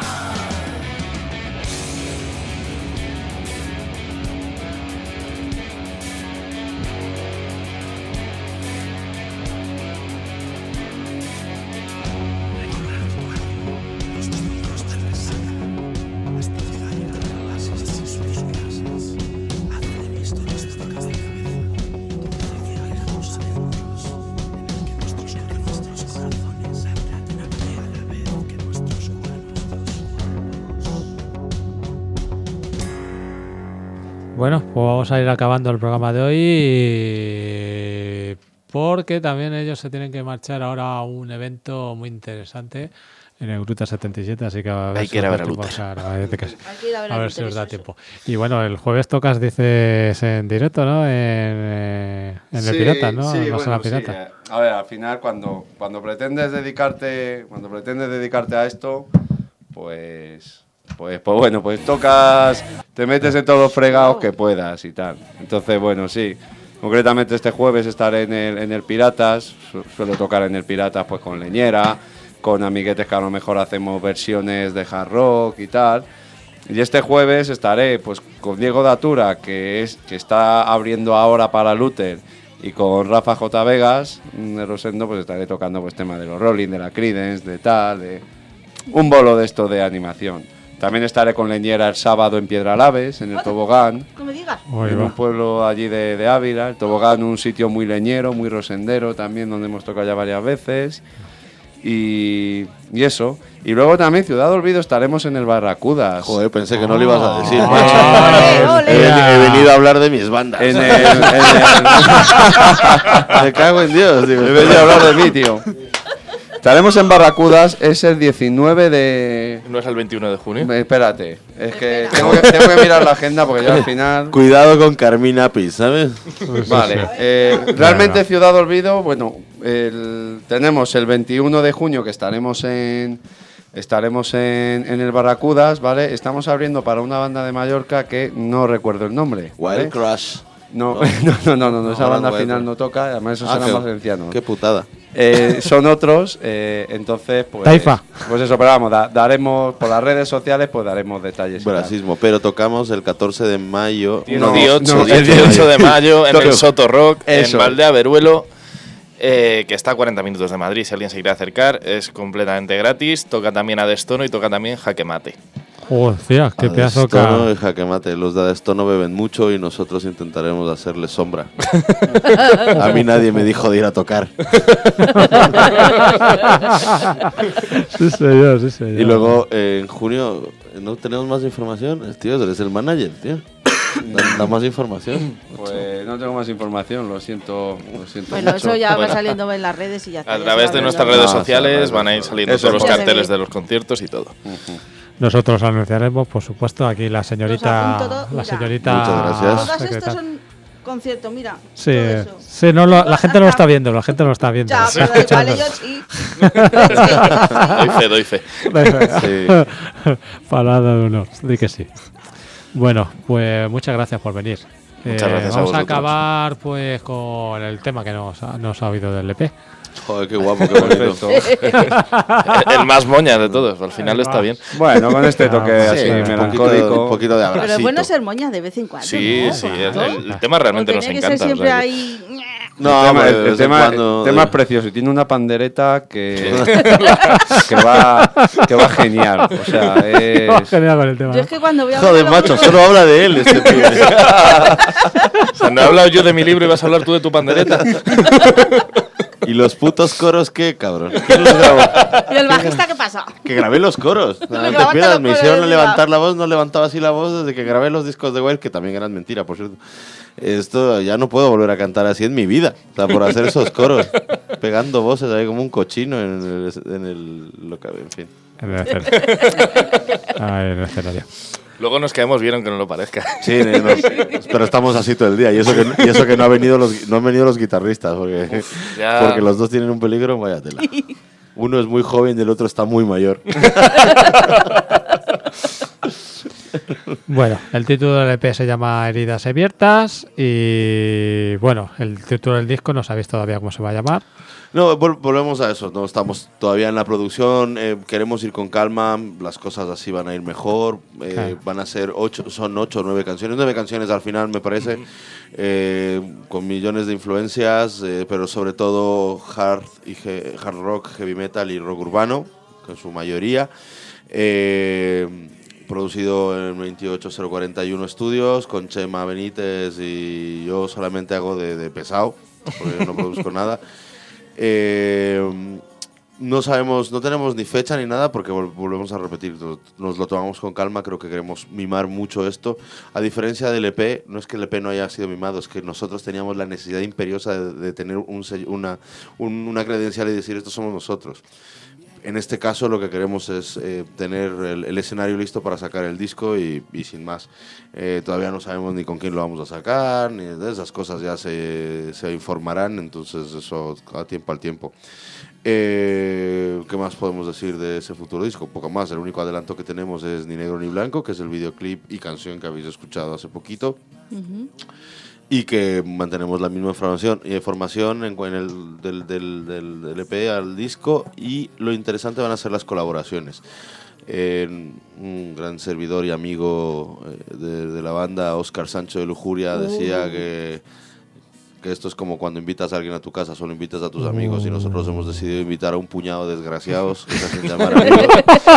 Bueno, pues vamos a ir acabando el programa de hoy porque también ellos se tienen que marchar ahora a un evento muy interesante en el Gruta 77, así que a ver Hay si que ir a os ver da a tiempo, Luther. o sea, hay que ir a ver a a ver si Luther, os da eso. tiempo. Y bueno, el jueves tocas, dices, en directo, ¿no? En el Sí, Piratas, ¿no? sí, En la Sala bueno, sí. Pirata. A ver, al final cuando pretendes dedicarte a esto, pues bueno, pues tocas, te metes en todos los fregados que puedas y tal. Entonces, bueno, sí. Concretamente este jueves estaré en el Piratas, suelo tocar en el Piratas pues con Leñera, con amiguetes que a lo mejor hacemos versiones de hard rock y tal. Y este jueves estaré pues con Diego Datura, que está abriendo ahora para Luther, Y con Rafa J. Vegas de Rosendo pues estaré tocando pues tema de los Rolling, de la Creedence, de tal, de un bolo de esto de animación. También estaré con Leñera el sábado en Piedralaves, en el tobogán, No me digas. en un pueblo allí de Ávila. El tobogán, un sitio muy leñero, muy rosendero también, donde hemos tocado ya varias veces. Y eso. Y luego también, Ciudad Olvido, estaremos en el Barracudas. Joder, pensé que no lo ibas a decir, Ole, macho. ole. He venido a hablar de mis bandas. Me cago en Dios. Digo, He venido a hablar de mí, tío. Estaremos en Barracudas, es el 19 de... ¿No es el 21 de junio? Espérate, es que tengo que mirar la agenda porque ya al final... Cuidado con Carmín Apis, ¿sabes? Vale, realmente Ciudad Olvido, bueno, tenemos el 21 de junio que estaremos en el Barracudas, ¿vale? Estamos abriendo para una banda de Mallorca que no recuerdo el nombre. ¿vale? Wild Crush. No, esa banda al final no toca, además esos serán más ancianos. Qué putada. Son otros, entonces pues... Taifa. Pues eso, pero vamos, daremos por las redes sociales, pues daremos detalles. y tal. Brasismo, pero tocamos el 14 de mayo. El 18 de mayo en el Soto Rock, Eso. en Valdeaveruelo, que está a 40 minutos de Madrid. Si alguien se quiere acercar, es completamente gratis. Toca también a Destono y toca también Jaque Mate. Hostia, qué pedazo Adestono y Jaque Mate. Los de Adestono beben mucho y nosotros intentaremos hacerles sombra. A mí nadie me dijo de ir a tocar. Sí, señor, sí, señor. Y luego en junio no tenemos más información. Tío, eres el manager, tío. Da más información. Pues no tengo más información, lo siento Bueno, mucho. eso ya va Bueno. saliendo en las redes y ya está. A ya través se de va nuestras hablando. redes sociales sí, van a ir saliendo eso todos los ya se carteles ve. de los conciertos y todo. Nosotros anunciaremos, por supuesto, aquí la señorita. apunto todo, La mira. señorita. Muchas gracias. Todas estas secretaria. son conciertos, mira. Sí, todo eso. sí, no la gente no lo está viendo, la gente no lo está viendo. Ya, lo está pero igual escuchando. ellos sí. Doy fe. Sí. Palabra de honor, di que sí. Bueno, pues muchas gracias por venir. Muchas gracias a vamos a vosotros. acabar pues con el tema que nos ha oído del EP. Joder, qué guapo, qué bonito. El más moña de todos, al final está bien. Bueno, con este toque así Sí, melancólico. un poquito de abracito. Pero es bueno ser moñas de vez en cuando. Sí, ¿no? sí, ¿No? el tema realmente O nos tenía que ser encanta. o siempre sea que- ahí. No, el el tema es precioso y tiene una pandereta que va genial. O sea, es... Genial con el tema. Yo es que cuando voy a Joder, ver macho, solo habla de él este pibe. O sea, no he hablado yo de mi libro y vas a hablar tú de tu pandereta. ¿Y los putos coros qué, cabrón? ¿Quién los grabó? ¿Y el bajista qué pasa? Que grabé los coros. No te levanta pierdas, los me coros hicieron de levantar la voz, no levantaba así la voz desde que grabé los discos de Wild, que también eran mentira, por cierto. Esto ya no puedo volver a cantar así en mi vida. O sea, por hacer esos coros, pegando voces ahí como un cochino en fin. En el escenario. En el escenario. Luego nos quedamos bien aunque no lo parezca. Sí, pero estamos así todo el día. Y eso que no han venido los guitarristas, porque ya. los dos tienen un peligro, vaya tela. Uno es muy joven y el otro está muy mayor. Bueno, el título del EP se llama Heridas Abiertas y bueno, el título del disco no sabéis todavía cómo se va a llamar. No, volvemos a eso. No estamos todavía en la producción. Queremos ir con calma. Las cosas así van a ir mejor. Claro. Van a ser 8 o 9 canciones. 9 canciones al final, me parece. Con millones de influencias, pero sobre todo hard rock, heavy metal y rock urbano, en su mayoría. Producido en 28041 Studios con Chema Benítez, y yo solamente hago de pesado, porque no produzco nada. No sabemos, no tenemos ni fecha ni nada, porque volvemos a repetir, nos lo tomamos con calma. Creo que queremos mimar mucho esto. A diferencia del EP, no es que el EP no haya sido mimado, es que nosotros teníamos la necesidad imperiosa de tener una credencial y decir, estos somos nosotros. En este caso lo que queremos es tener el escenario listo para sacar el disco y sin más. Todavía no sabemos ni con quién lo vamos a sacar, ni de esas cosas ya se informarán, entonces eso a tiempo al tiempo. ¿Qué más podemos decir de ese futuro disco? Poco más, el único adelanto que tenemos es Ni Negro Ni Blanco, que es el videoclip y canción que habéis escuchado hace poquito. Y que mantenemos la misma formación del EP al disco, y lo interesante van a ser las colaboraciones. Un gran servidor y amigo de la banda, Óscar Sancho de Lujuria, decía que que esto es como cuando invitas a alguien a tu casa, solo invitas a tus amigos, y nosotros hemos decidido invitar a un puñado de desgraciados, que se hacen llamar amigos,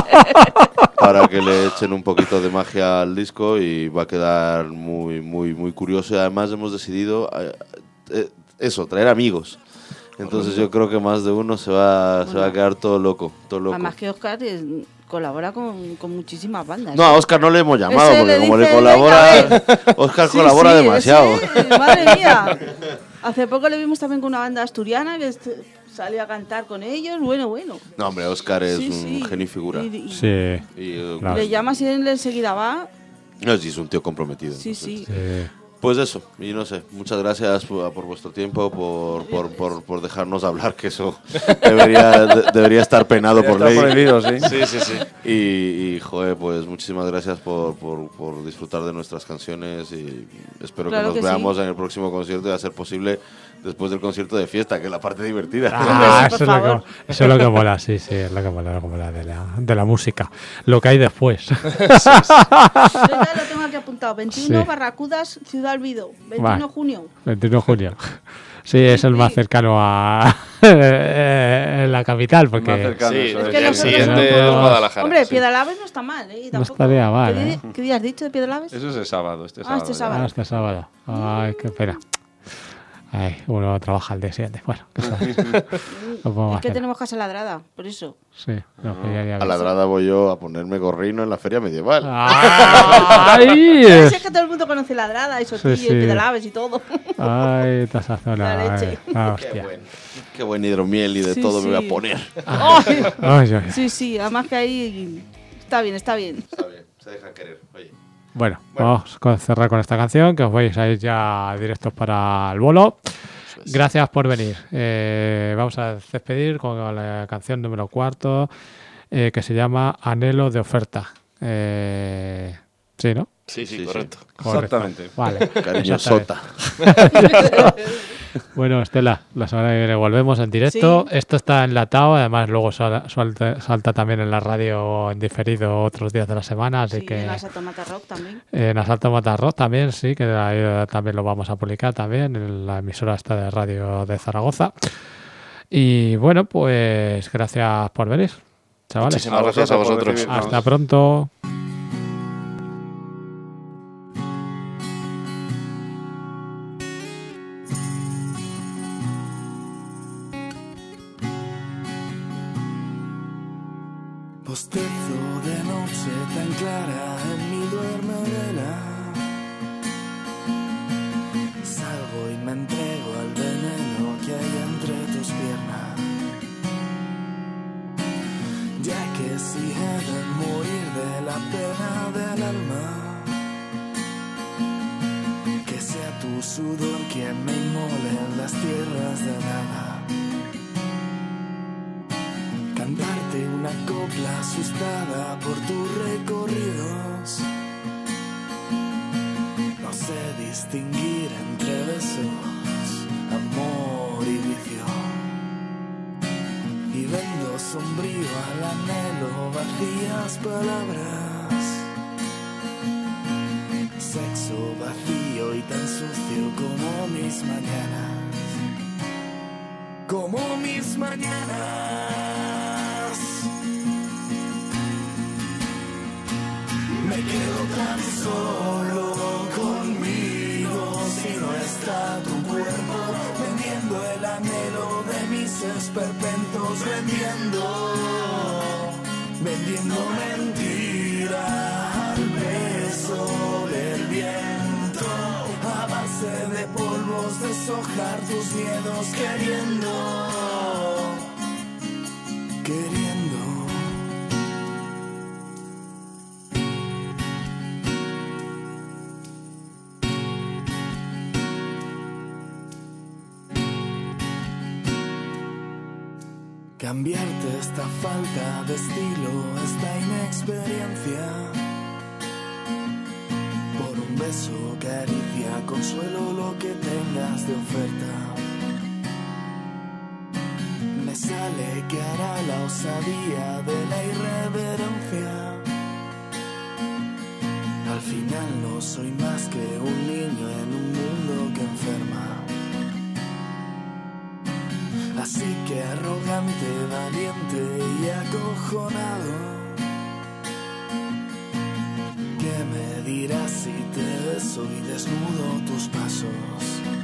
para que le echen un poquito de magia al disco, y va a quedar muy, muy, muy curioso. Y además hemos decidido eso, traer amigos. Entonces yo creo que más de uno se va a quedar todo loco. Además que Óscar colabora con muchísimas bandas. No, a Óscar no le hemos llamado, Ese porque le como dice, le colabora, Óscar Sí, colabora sí, demasiado. Madre mía. Hace poco le vimos también con una banda asturiana que salió a cantar con ellos. Bueno. No, hombre, Óscar es Sí, un sí. genio y figura. Sí. Claro. Le llamas y él enseguida va. No, sí, es un tío comprometido. Sí, entonces. sí. Pues eso, y no sé, muchas gracias por vuestro tiempo, por dejarnos hablar, que eso debería estar penado por ley. Prohibido, sí. Sí. Y joder, pues muchísimas gracias por disfrutar de nuestras canciones, y espero Claro que que nos sí. veamos en el próximo concierto, y a ser posible después del concierto de fiesta, que es la parte divertida. Ah, Por eso favor. es lo que mola, sí, es lo que mola de la música. Lo que hay después. Yo ya lo tengo aquí apuntado. 21 Sí. Barracudas, Ciudad Olvido. 21 Vale. junio. 21 de junio. Sí, es el más cercano a la capital, porque Más cercano, Sí, eso es. que el nosotros siguiente es no- Guadalajara. Hombre, sí. Piedralaves no está mal, ¿eh? No Tampoco. estaría mal, ¿Qué día has dicho de Piedralaves? Eso es el sábado, este sábado. este ya. sábado. este sábado. Ay, qué pena. Ay, uno trabaja al día siguiente. Bueno, ¿qué sabes? No podemos Es que hacer. tenemos casa ladrada, por eso. Sí, no, que ya A la grada voy yo a ponerme gorrino en la feria medieval. ¡Ay! Es que todo el mundo conoce Ladrada y Sotillo Sí, y sí. Piedralaves y todo. ¡Ay, esa zona! La leche. Hostia. Qué buen hidromiel, y de Sí, todo me voy sí. a poner. Ay, Ay, ay. sí, además que ahí está bien. Está bien, se deja querer. Oye. Bueno, vamos a cerrar con esta canción, que os vais a ir ya directos para el bolo. Gracias por venir. Vamos a despedir con la canción número 4, que se llama Anhelo de oferta. Sí, ¿no? Sí, Sí, correcto. Correcto. Exactamente. Vale. Cariño Exactamente. sota. Bueno, Estela, la semana que viene volvemos en directo. Sí. Esto está enlatado, además luego salta también en la radio en diferido otros días de la semana, así Sí, que en la Satomata Rock también. en Asalto Matarrock también, sí, que ahí también lo vamos a publicar también en la emisora esta de radio de Zaragoza. Y bueno, pues gracias por venir, chavales. Muchísimas gracias a por vosotros. recibirnos. Hasta pronto. Bostezo de noche tan clara en mi duermedera. Salgo y me entrego al veneno que hay entre tus piernas. Ya que si he de morir de la pena del alma, que sea tu sudor quien me inmole en las tierras de nada. Cantarte una copla asustada por tus recorridos. No sé distinguir entre besos, amor y vicio. Y vendo sombrío al anhelo vacías palabras. Sexo vacío y tan sucio como mis mañanas. Como mis mañanas. Me quedo tan solo conmigo si no está tu cuerpo, vendiendo el anhelo de mis esperpentos, vendiendo mentira al beso del viento, a base de polvos deshojar tus miedos, queriendo. Cambiarte esta falta de estilo, esta inexperiencia, por un beso, caricia, consuelo, lo que tengas de oferta. Me sale que hará la osadía de la irreverencia. Al final no soy más que un niño en un mundo que enferma. Así que arrogante, valiente y acojonado, ¿qué me dirás si te beso y desnudo tus pasos?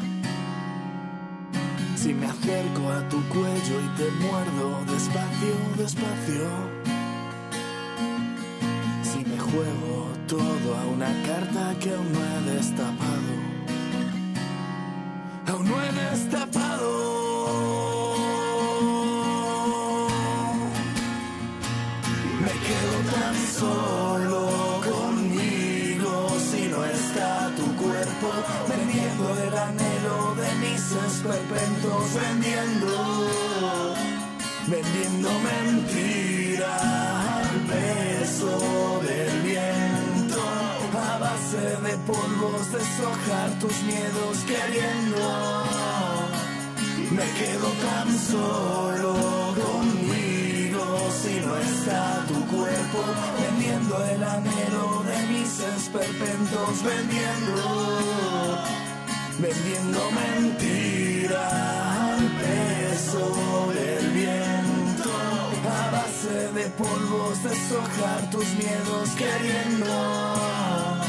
Si me acerco a tu cuello y te muerdo despacio, despacio. Si me juego todo a una carta que aún no he destapado. Aún no he destapado. Me quedo tan solo conmigo si no está tu cuerpo, vendiendo el anhelo de mis esperpentos, vendiendo mentira al peso del viento, a base de polvos, deshojar tus miedos queriendo. Me quedo tan solo conmigo si no está tu cuerpo, vendiendo el anhelo de mis esperpentos, vendiendo mentira al peso del viento, a base de polvos, deshojar tus miedos queriendo.